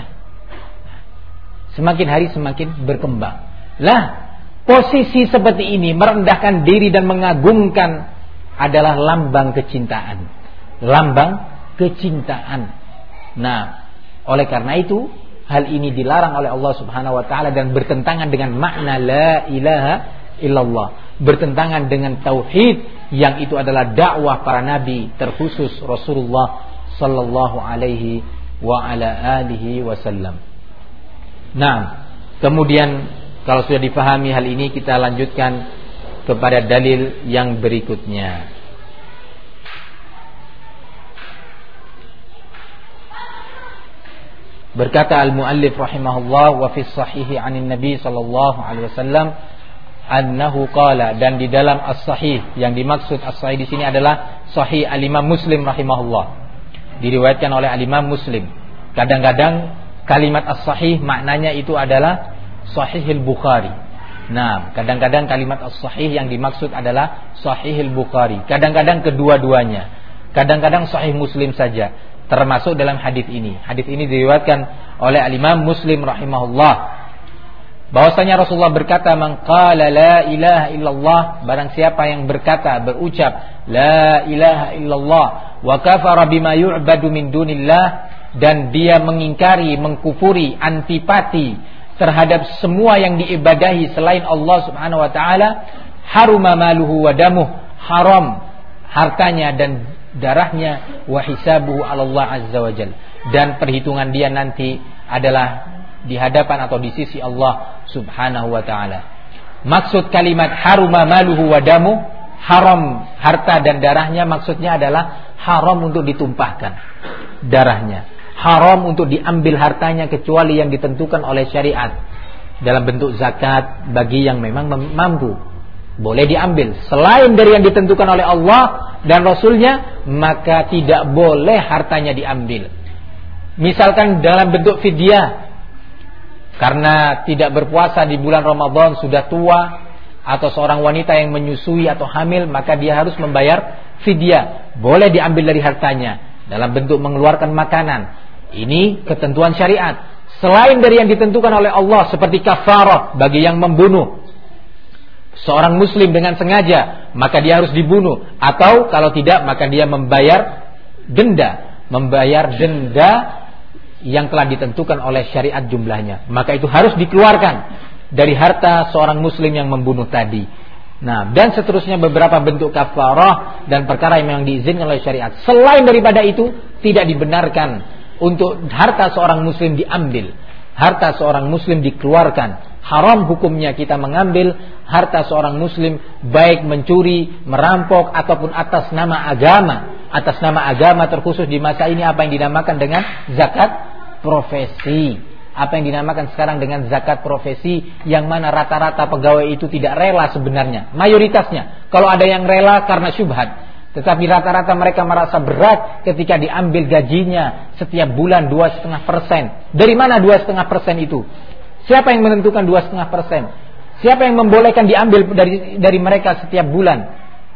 Semakin hari semakin berkembang. Lah, posisi seperti ini, merendahkan diri dan mengagungkan, adalah lambang kecintaan. Lambang kecintaan. Nah, oleh karena itu, hal ini dilarang oleh Allah Subhanahu wa taala dan bertentangan dengan makna la ilaha illallah, bertentangan dengan tauhid yang itu adalah dakwah para nabi, terkhusus Rasulullah sallallahu alaihi wa ala alihi wasallam. Nah, kemudian kalau sudah difahami hal ini, kita lanjutkan kepada dalil yang berikutnya. Berkata al-muallif rahimahullah, wa fi sahihi 'anin nabi sallallahu alaihi wasallam annahu qala, dan di dalam as-sahih, yang dimaksud as-sahih di sini adalah sahih al-Imam Muslim rahimahullah, diriwayatkan oleh al-Imam Muslim. Kadang-kadang kalimat as-sahih maknanya itu adalah sahihil Bukhari. Nah, kadang-kadang kalimat as-sahih yang dimaksud adalah sahihil Bukhari, kadang-kadang kedua-duanya, kadang-kadang sahih Muslim saja. Termasuk dalam hadis ini. Hadis ini diriwayatkan oleh al-Imam Muslim rahimahullah. bahwasanya Rasulullah berkata, "Man qala la ilaha illallah," barang siapa yang berucap la ilaha illallah wa kafara bima yu'badu min dunillah, dan dia mengingkari, mengkufuri, antipati terhadap semua yang diibadahi selain Allah Subhanahu wa taala, haruma maluhu wa damuh, haram hartanya dan darahnya, wa hisabuhu 'ala Allah azza wa jalla, dan perhitungan dia nanti adalah di hadapan atau di sisi Allah Subhanahu wa taala. Maksud kalimat haruma maluhu wa damu, haram harta dan darahnya, maksudnya adalah haram untuk ditumpahkan darahnya, haram untuk diambil hartanya kecuali yang ditentukan oleh syariat dalam bentuk zakat bagi yang memang mampu. Boleh diambil selain dari yang ditentukan oleh Allah dan Rasulnya, maka tidak boleh hartanya diambil. Misalkan dalam bentuk fidyah, karena tidak berpuasa di bulan Ramadan, sudah tua, atau seorang wanita yang menyusui atau hamil, maka dia harus membayar fidyah. Boleh diambil dari hartanya dalam bentuk mengeluarkan makanan. Ini ketentuan syariat. Selain dari yang ditentukan oleh Allah, seperti kafarah bagi yang membunuh seorang muslim dengan sengaja, maka dia harus dibunuh, atau kalau tidak maka dia membayar denda yang telah ditentukan oleh syariat jumlahnya, maka itu harus dikeluarkan dari harta seorang muslim yang membunuh tadi. Nah, dan seterusnya beberapa bentuk kafarah dan perkara yang memang diizinkan oleh syariat. Selain daripada itu, tidak dibenarkan untuk harta seorang muslim diambil, harta seorang muslim dikeluarkan. Haram hukumnya kita mengambil harta seorang muslim, baik mencuri, merampok, ataupun atas nama agama. Atas nama agama terkhusus di masa ini apa yang dinamakan dengan zakat profesi. Apa yang dinamakan sekarang dengan zakat profesi, yang mana rata-rata pegawai itu tidak rela sebenarnya. Mayoritasnya, kalau ada yang rela karena syubhat, tetapi rata-rata mereka merasa berat ketika diambil gajinya setiap bulan 2,5%. Dari mana 2,5% itu? Siapa yang menentukan 2,5%? Siapa yang membolehkan diambil dari mereka setiap bulan?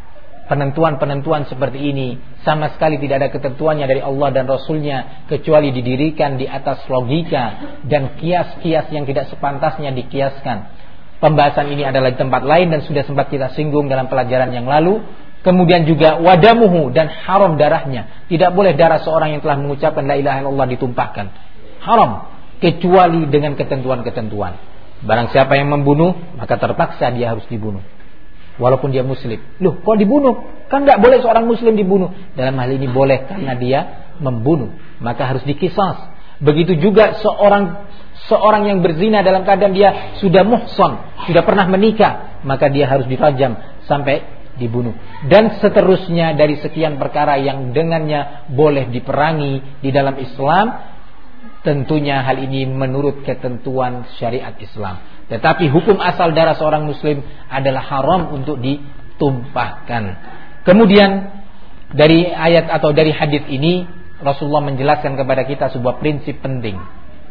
Penentuan-penentuan seperti ini sama sekali tidak ada ketentuannya dari Allah dan Rasulnya, kecuali didirikan di atas logika dan kias-kias yang tidak sepantasnya dikiaskan. Pembahasan ini adalah di tempat lain dan sudah sempat kita singgung dalam pelajaran yang lalu. Kemudian juga wadamuhu, dan haram darahnya. Tidak boleh darah seorang yang telah mengucapkan la ilaha illallah ditumpahkan. Haram, kecuali dengan ketentuan-ketentuan. Barang siapa yang membunuh, maka terpaksa dia harus dibunuh, walaupun dia muslim. Loh, kok dibunuh? Kan gak boleh seorang muslim dibunuh. Dalam hal ini boleh, karena dia membunuh, maka harus dikisas. Begitu juga seorang yang berzina dalam keadaan dia sudah muhsan, sudah pernah menikah, maka dia harus dirajam sampai dibunuh. Dan seterusnya dari sekian perkara yang dengannya boleh diperangi di dalam Islam. Tentunya hal ini menurut ketentuan syariat Islam. Tetapi hukum asal darah seorang muslim adalah haram untuk ditumpahkan. Kemudian dari ayat atau dari hadis ini Rasulullah menjelaskan kepada kita sebuah prinsip penting.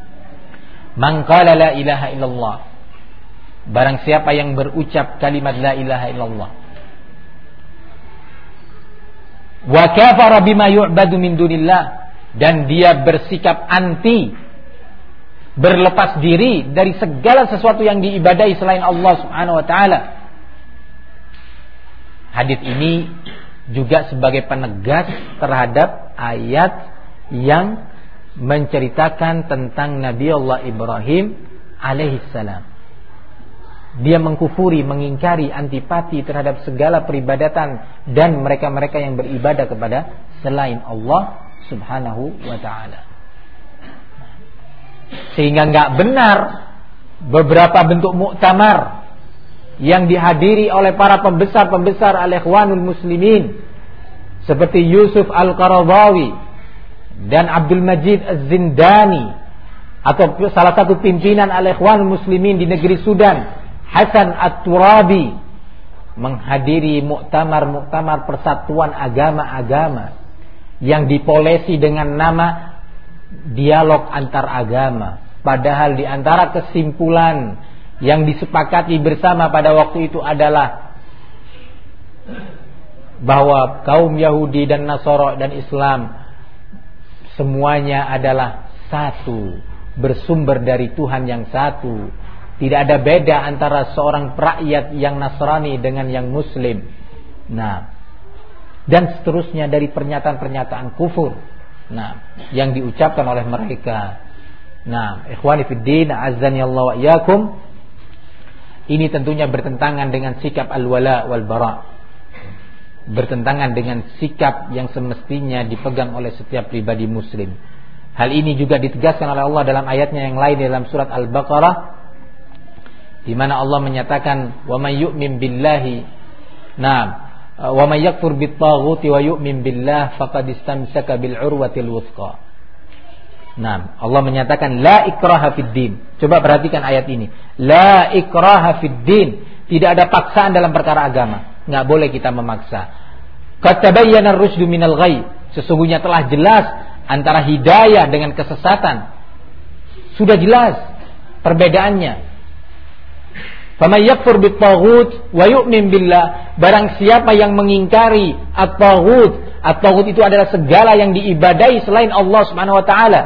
Man qala la ilaha illallah, barang siapa yang berucap kalimat la ilaha illallah, wa kafara bima yu'badu min dunillah, dan dia bersikap anti, berlepas diri dari segala sesuatu yang diibadahi selain Allah Subhanahu wa taala. Hadis ini juga sebagai penegas terhadap ayat yang menceritakan tentang Nabi Allah Ibrahim alaihissalam. Dia mengkufuri, mengingkari, antipati terhadap segala peribadatan dan mereka-mereka yang beribadah kepada selain Allah Subhanahu wa ta'ala. Sehingga enggak benar beberapa bentuk muktamar yang dihadiri oleh para pembesar-pembesar al-Ikhwanul Muslimin seperti Yusuf Al-Qaradawi dan Abdul Majid Az-Zindani, atau salah satu pimpinan al-Ikhwanul Muslimin di negeri Sudan, Hasan At-Turabi, menghadiri muktamar-muktamar persatuan agama-agama yang dipolesi dengan nama dialog antar agama. Padahal di antara kesimpulan yang disepakati bersama pada waktu itu adalah bahwa kaum Yahudi dan Nasara dan Islam semuanya adalah satu, bersumber dari Tuhan yang satu, Tidak ada beda antara seorang rakyat yang Nasrani dengan yang Muslim. Nah, dan seterusnya dari pernyataan-pernyataan kufur. Nah, yang diucapkan oleh mereka. Nah, ikhwani fiddin, azzani Allah wa iyyakum. Ini tentunya bertentangan dengan sikap al-wala wal bara. Bertentangan dengan sikap yang semestinya dipegang oleh setiap pribadi muslim. Hal ini juga ditegaskan oleh Allah dalam ayatnya yang lain dalam surat Al-Baqarah, di mana Allah menyatakan wa may yu'min billahi, wa may yakfur bit-taghuti wa yu'min billah faqad istamsaka bil urwatil wuthqa. Nah, Allah menyatakan la ikraha fid din. Coba perhatikan ayat ini. La ikraha fid din. Tidak ada paksaan dalam perkara agama. Enggak boleh kita memaksa. Qad tabayyana ar-rusydu minal ghayy. Sesungguhnya telah jelas antara hidayah dengan kesesatan. Sudah jelas perbedaannya. Faman yakfur bit-taghut wa yu'min billah. Barang siapa yang mengingkari at-taghut. At-taghut itu adalah segala yang diibadahi selain Allah Subhanahu wa taala.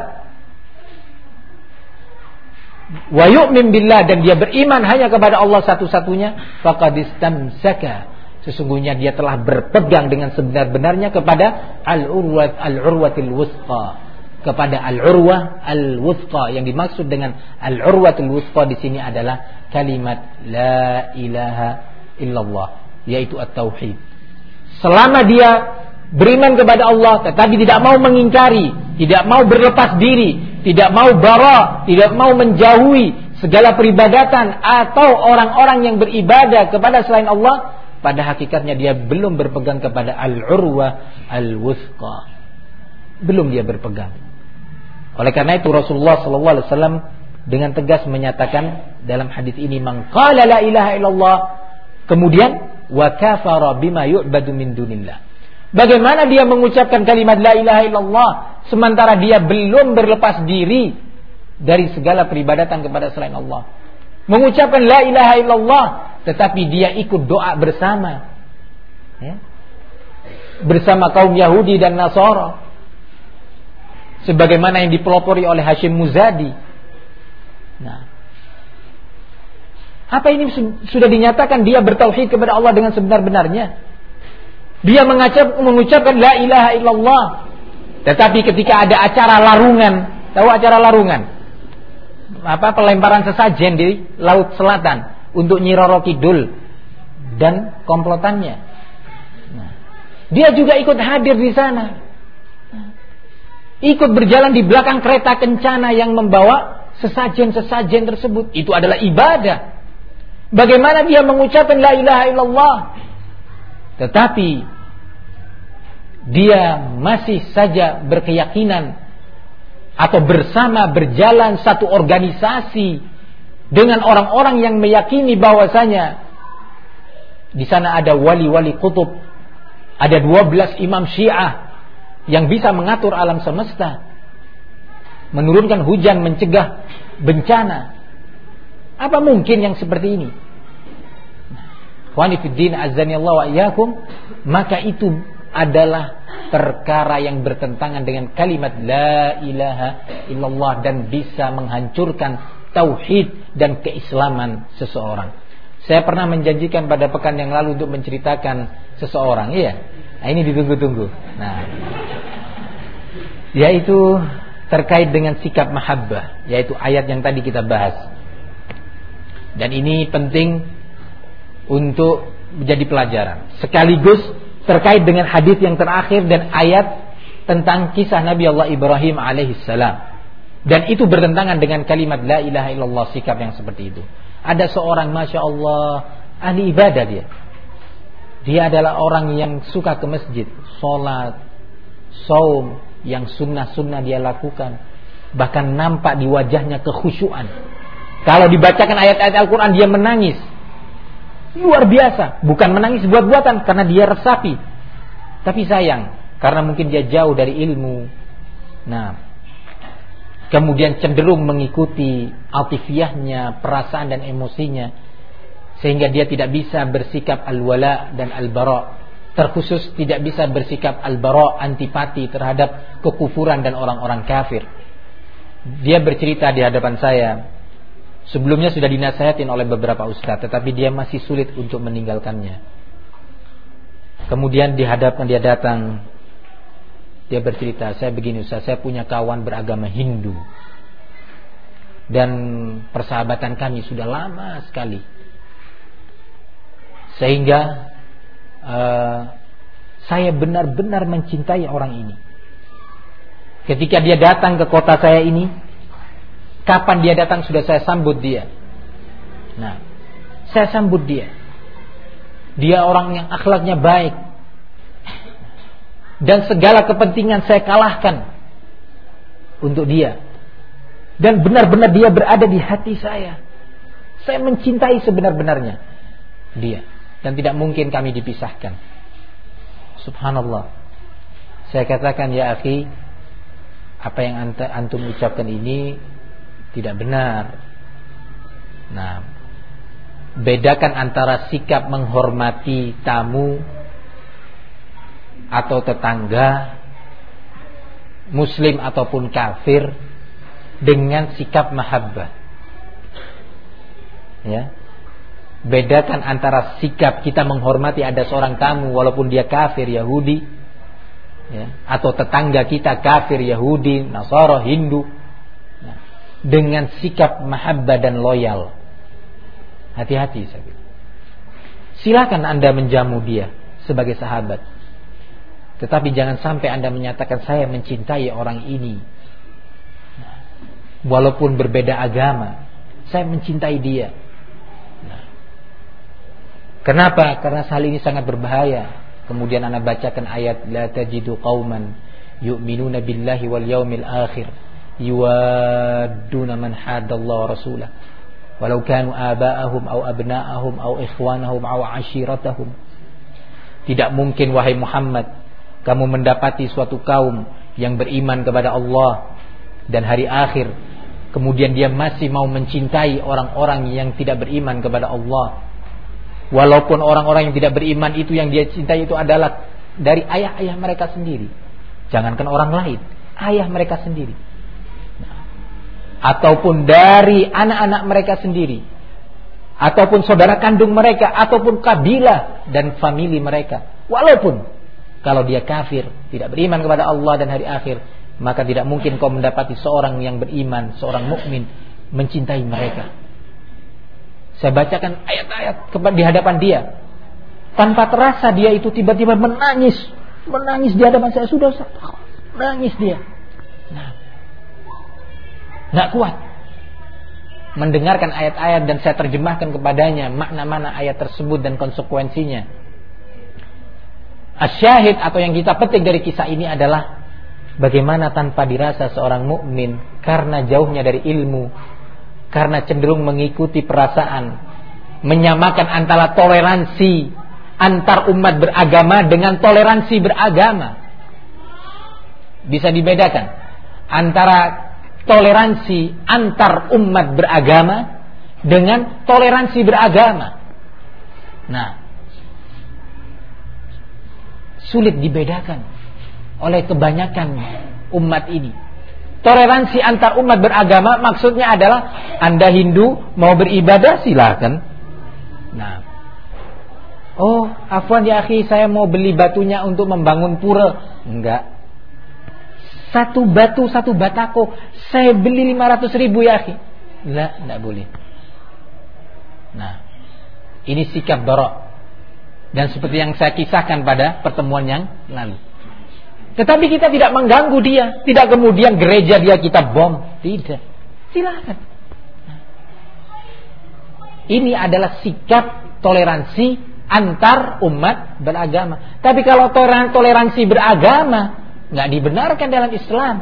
Wa yu'min billah, dan dia beriman hanya kepada Allah satu-satunya, faqad istamsaka, sesungguhnya dia telah berpegang dengan sebenar-benarnya kepada al-urwatil wuthqa, kepada al-urwah al-wuthqa. Yang dimaksud dengan al-urwatil wuthqa di sini adalah kalimat la ilaha illallah, yaitu at-tauhid. Selama dia beriman kepada Allah tetapi tidak mau mengingkari, tidak mau berlepas diri, tidak mau bara, tidak mau menjauhi segala peribadatan atau orang-orang yang beribadah kepada selain Allah, pada hakikatnya dia belum berpegang kepada al-urwah al-wuthqa. Belum dia berpegang. Oleh karena itu Rasulullah SAW dengan tegas menyatakan dalam hadis ini, man qala la ilaha illallah, kemudian wa kafara bima yu'badu min dunillah. Bagaimana dia mengucapkan kalimat la ilaha illallah sementara dia belum berlepas diri dari segala peribadatan kepada selain Allah. Mengucapkan la ilaha illallah tetapi dia ikut doa bersama, ya, bersama kaum Yahudi dan Nasara, sebagaimana yang dipelopori oleh Hashim Muzadi. Nah, apa ini sudah dinyatakan dia bertauhid kepada Allah dengan sebenar-benarnya. Dia mengucapkan la ilaha illallah, tetapi ketika ada acara larungan, tahu acara larungan? Pelemparan sesajen di Laut Selatan untuk Nyi Roro Kidul dan komplotannya. Nah, dia juga ikut hadir di sana. Ikut berjalan di belakang kereta kencana yang membawa sesajen-sesajen tersebut. Itu adalah ibadah. Bagaimana dia mengucapkan la ilaha illallah tetapi dia masih saja berkeyakinan atau bersama berjalan satu organisasi dengan orang-orang yang meyakini bahwasanya di sana ada wali-wali kutub, ada 12 imam Syiah yang bisa mengatur alam semesta, menurunkan hujan, mencegah bencana. Apa mungkin yang seperti ini? Ikhwani fiddin, azzani Allah wa iyyakum. Maka itu adalah perkara yang bertentangan dengan kalimat la ilaha illallah dan bisa menghancurkan tauhid dan keislaman seseorang. Saya pernah menjanjikan pada pekan yang lalu untuk menceritakan seseorang, iya. Nah, ini ditunggu-tunggu. Nah, yaitu terkait dengan sikap mahabbah, yaitu ayat yang tadi kita bahas. Dan ini penting untuk menjadi pelajaran. Sekaligus terkait dengan hadis yang terakhir dan ayat tentang kisah Nabi Allah Ibrahim alaihissalam. Dan itu bertentangan dengan kalimat la ilaha illallah, sikap yang seperti itu. Ada seorang, Masya Allah, ahli ibadah dia. Dia adalah orang yang suka ke masjid, sholat, saum, yang sunnah-sunnah dia lakukan. Bahkan nampak di wajahnya kekhusyuan. Kalau dibacakan ayat-ayat Al-Quran dia menangis. Luar biasa. Bukan menangis buat-buatan karena dia resapi, tapi sayang karena mungkin dia jauh dari ilmu. Nah, kemudian cenderung mengikuti atifiyahnya, perasaan dan emosinya, sehingga dia tidak bisa bersikap al-wala dan al-bara. Terkhusus tidak bisa bersikap al-bara, antipati terhadap kekufuran dan orang-orang kafir. Dia bercerita di hadapan saya, Sebelumnya sudah dinasihatin oleh beberapa ustaz, tetapi dia masih sulit untuk meninggalkannya. Kemudian dia datang, dia bercerita, saya begini Ustaz, saya punya kawan beragama Hindu, dan persahabatan kami sudah lama sekali, sehingga saya benar-benar mencintai orang ini. Ketika dia datang ke kota saya ini, kapan dia datang sudah saya sambut dia. Nah, saya sambut dia. Dia orang yang akhlaknya baik, dan segala kepentingan saya kalahkan untuk dia. Dan benar-benar dia berada di hati saya. Saya mencintai sebenar-benarnya dia, dan tidak mungkin kami dipisahkan. Subhanallah. Saya katakan, ya akhi, apa yang antum ucapkan ini tidak benar. Nah, bedakan antara sikap menghormati tamu atau tetangga, muslim ataupun kafir, dengan sikap mahabbah. Ya. Bedakan antara sikap kita menghormati ada seorang tamu walaupun dia kafir Yahudi, ya, atau tetangga kita kafir Yahudi, Nasara, Hindu, ya, dengan sikap mahabbah dan loyal. Hati-hati saya bilang. Silakan Anda menjamu dia sebagai sahabat, tetapi jangan sampai Anda menyatakan saya mencintai orang ini, nah, walaupun berbeda agama, saya mencintai dia. Nah, kenapa? Karena hal ini sangat berbahaya. Kemudian Anda bacakan ayat, la tajidu qauman yu'minuna billahi wal yaumil akhir yuwadduna man hadallahu rasulah walau kanu aba'ahum aw abna'ahum aw ikhwanahum aw ashiratahum. Tidak mungkin wahai Muhammad kamu mendapati suatu kaum yang beriman kepada Allah dan hari akhir, kemudian dia masih mau mencintai orang-orang yang tidak beriman kepada Allah, walaupun orang-orang yang tidak beriman itu yang dia cintai itu adalah dari ayah-ayah mereka sendiri. Jangankan orang lain, ayah mereka sendiri, ataupun dari anak-anak mereka sendiri, ataupun saudara kandung mereka, ataupun kabilah dan famili mereka. Walaupun kalau dia kafir, tidak beriman kepada Allah dan hari akhir, maka tidak mungkin kau mendapati seorang yang beriman, seorang mukmin mencintai mereka. Saya bacakan ayat-ayat di hadapan dia, tanpa terasa dia itu tiba-tiba menangis di hadapan saya. Sudah menangis dia. Nah, nggak kuat mendengarkan ayat-ayat dan saya terjemahkan kepadanya makna-makna ayat tersebut dan konsekuensinya. Asyahid atau yang kita petik dari kisah ini adalah bagaimana tanpa dirasa seorang mukmin karena jauhnya dari ilmu, karena cenderung mengikuti perasaan, menyamakan antara toleransi antar umat beragama dengan toleransi beragama. Bisa dibedakan antara toleransi antar umat beragama dengan toleransi beragama. Nah, sulit dibedakan oleh kebanyakan umat ini. Toleransi antar umat beragama maksudnya adalah Anda Hindu mau beribadah silakan. Nah, oh afwan ya akhi, saya mau beli batunya untuk membangun pura. Enggak. Satu batu, satu batako saya beli 500.000 ya akhi. Enggak boleh. Nah, ini sikap bara. Dan seperti yang saya kisahkan pada pertemuan yang lalu. Tetapi kita tidak mengganggu dia, tidak kemudian gereja dia kita bom, tidak. Silakan. Ini adalah sikap toleransi antar umat beragama. Tapi kalau toleransi beragama nggak dibenarkan dalam Islam.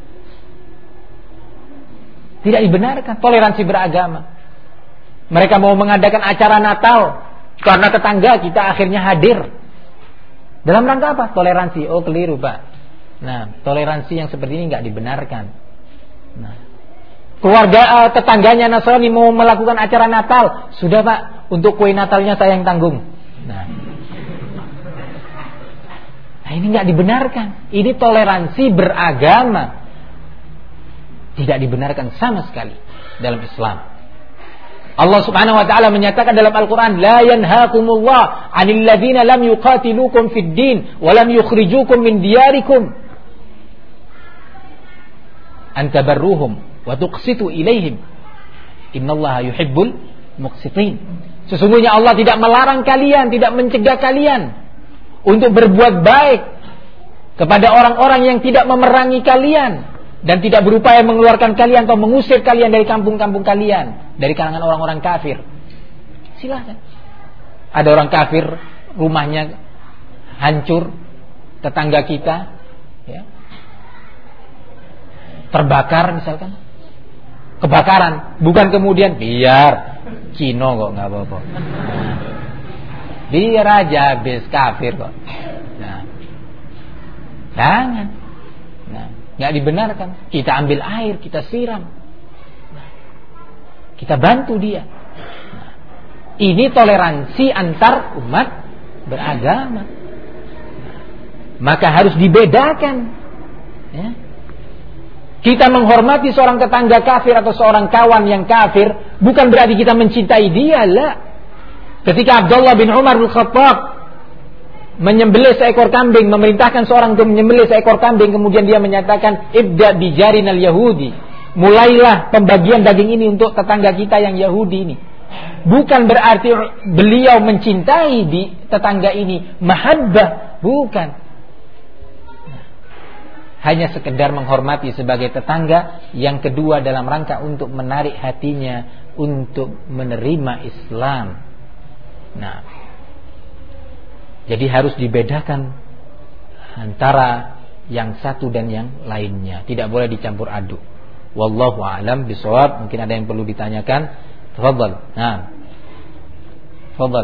Tidak dibenarkan toleransi beragama. Mereka mau mengadakan acara Natal karena tetangga kita akhirnya hadir. Dalam rangka apa? Toleransi. Oh keliru Pak. Nah, toleransi yang seperti ini nggak dibenarkan. Nah, keluarga tetangganya Nasrani mau melakukan acara Natal, sudah Pak, untuk kue Natalnya saya yang tanggung. Nah ini nggak dibenarkan. Ini toleransi beragama, tidak dibenarkan sama sekali dalam Islam. Allah Subhanahu wa taala menyatakan dalam Al-Qur'an, la yanhaakumullah 'anil ladzina lam yuqatilukum fid din wa lam yukhrijukum min diyarikum an tabarruhum wa tuqsitu ilaihim innallaha yuhibbul muqsitin. Sesungguhnya Allah tidak melarang kalian, tidak mencegah kalian untuk berbuat baik kepada orang-orang yang tidak memerangi kalian dan tidak berupaya mengeluarkan kalian atau mengusir kalian dari kampung-kampung kalian, dari kalangan orang-orang kafir. Silakan. Ada orang kafir, rumahnya hancur, tetangga kita ya, terbakar misalkan, kebakaran, bukan kemudian biar Cino kok nggak apa-apa, biar aja habis kafir kok. Nah, jangan. Nah, nggak dibenarkan. Kita ambil air, kita siram, kita bantu dia. Nah, ini toleransi antar umat beragama. Maka harus dibedakan. Ya. Kita menghormati seorang tetangga kafir atau seorang kawan yang kafir bukan berarti kita mencintai dia, lah. Ketika Abdullah bin Umar bin Khattab menyembelih seekor kambing, memerintahkan seorang untuk menyembelih seekor kambing, kemudian dia menyatakan ibda bijarinal yahudi, mulailah pembagian daging ini untuk tetangga kita yang Yahudi ini. Bukan berarti beliau mencintai di tetangga ini, mahabbah, bukan. Hanya sekedar menghormati sebagai tetangga. Yang kedua dalam rangka untuk menarik hatinya untuk menerima Islam. Nah, jadi harus dibedakan antara yang satu dan yang lainnya. Tidak boleh dicampur aduk. Wallahu a'lam bishawab. Mungkin ada yang perlu ditanyakan. Tafadhal. Nah. Tafadhal.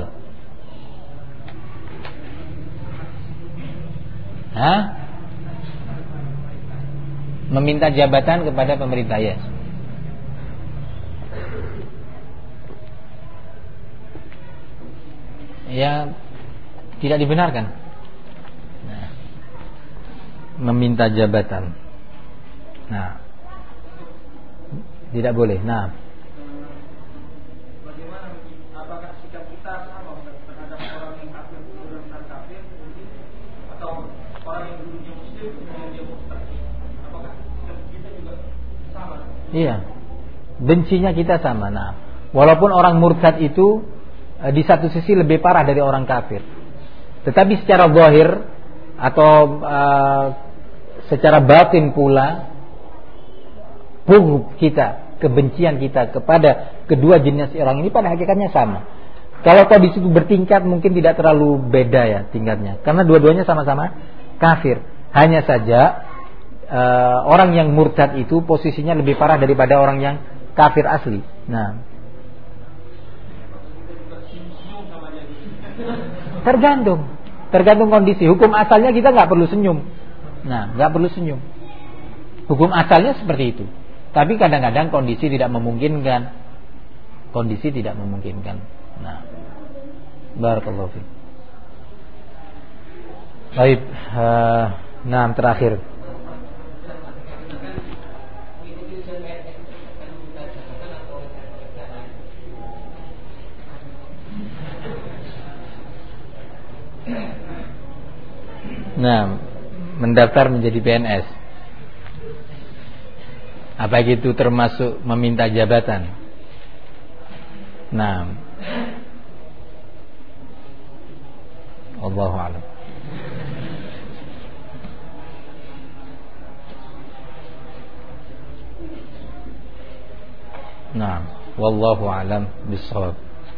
Hah? Meminta jabatan kepada pemerintah, ya. Ya, tidak dibenarkan. Nah, meminta jabatan. Nah, tidak boleh. Nah, bagaimana? Apakah sikap kita sama terhadap orang yang kafir benar-benar kafir, atau orang yang dulunya muslim kemudian dia murtad? Apakah sikap kita juga sama? Iya, bencinya kita sama. Nah, walaupun orang murtad itu di satu sisi lebih parah dari orang kafir, tetapi secara zahir atau secara batin pula, bughd kita, kebencian kita kepada kedua jenis orang ini pada hakikatnya sama. Kalau kondisi itu bertingkat mungkin tidak terlalu beda ya tingkatnya, karena dua-duanya sama-sama kafir. Hanya saja orang yang murtad itu posisinya lebih parah daripada orang yang kafir asli. Nah, tergantung kondisi. Hukum asalnya kita nggak perlu senyum. Nah, nggak perlu senyum. Hukum asalnya seperti itu. Tapi kadang-kadang kondisi tidak memungkinkan. Nah, barakallahu fiik. Baik, nah terakhir. Nah, mendaftar menjadi PNS, apa itu termasuk meminta jabatan? Nah, Allahu a'lam. Nah, wallahu a'lam bishawab.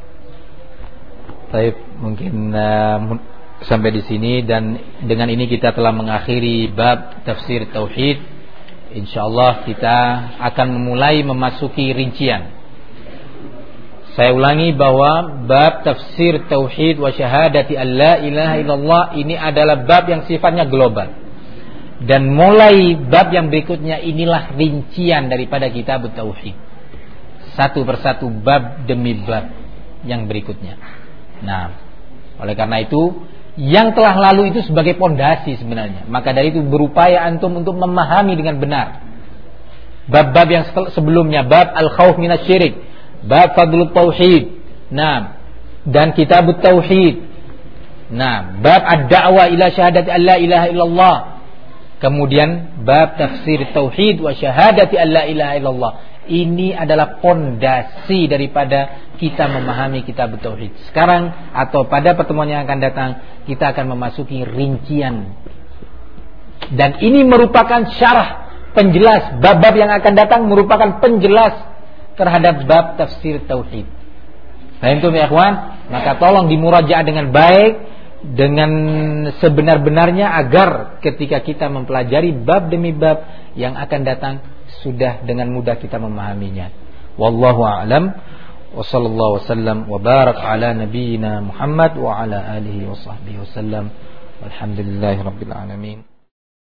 Baik, mungkin sampai di sini, dan dengan ini kita telah mengakhiri bab tafsir tauhid. Insyaallah kita akan memulai memasuki rincian. Saya ulangi bahwa bab tafsir tauhid wa syahadati alla ilaha illallah ini adalah bab yang sifatnya global. Dan mulai bab yang berikutnya inilah rincian daripada kitab tauhid. Satu persatu bab demi bab yang berikutnya. Nah, oleh karena itu yang telah lalu itu sebagai pondasi sebenarnya. Maka dari itu berupaya antum untuk memahami dengan benar bab-bab yang sebelumnya, bab al-khauf minasyirik, bab Fadlul Tauhid. Nah, dan Kitabut Tauhid. Nah, bab Ad-Da'wah ila syahadati an la ilaha illallah. Kemudian bab Tafsir Tauhid wa syahadati an la ilaha illallah. Ini adalah pondasi daripada kita memahami Kitabut Tauhid. Sekarang atau pada pertemuan yang akan datang, kita akan memasuki rincian. Dan ini merupakan syarah, penjelas. Bab-bab yang akan datang merupakan penjelas terhadap bab Tafsir Tauhid. Fahimtum ya ikhwan? Maka tolong dimurajaah dengan baik, dengan sebenar-benarnya, agar ketika kita mempelajari bab demi bab yang akan datang, sudah dengan mudah kita memahaminya. Wallahu a'lam. Wa sallallahu wasallam wa barak ala nabiyyina Muhammad wa ala alihi wa sahbihi wasallam. Walhamdulillahirabbil alamin.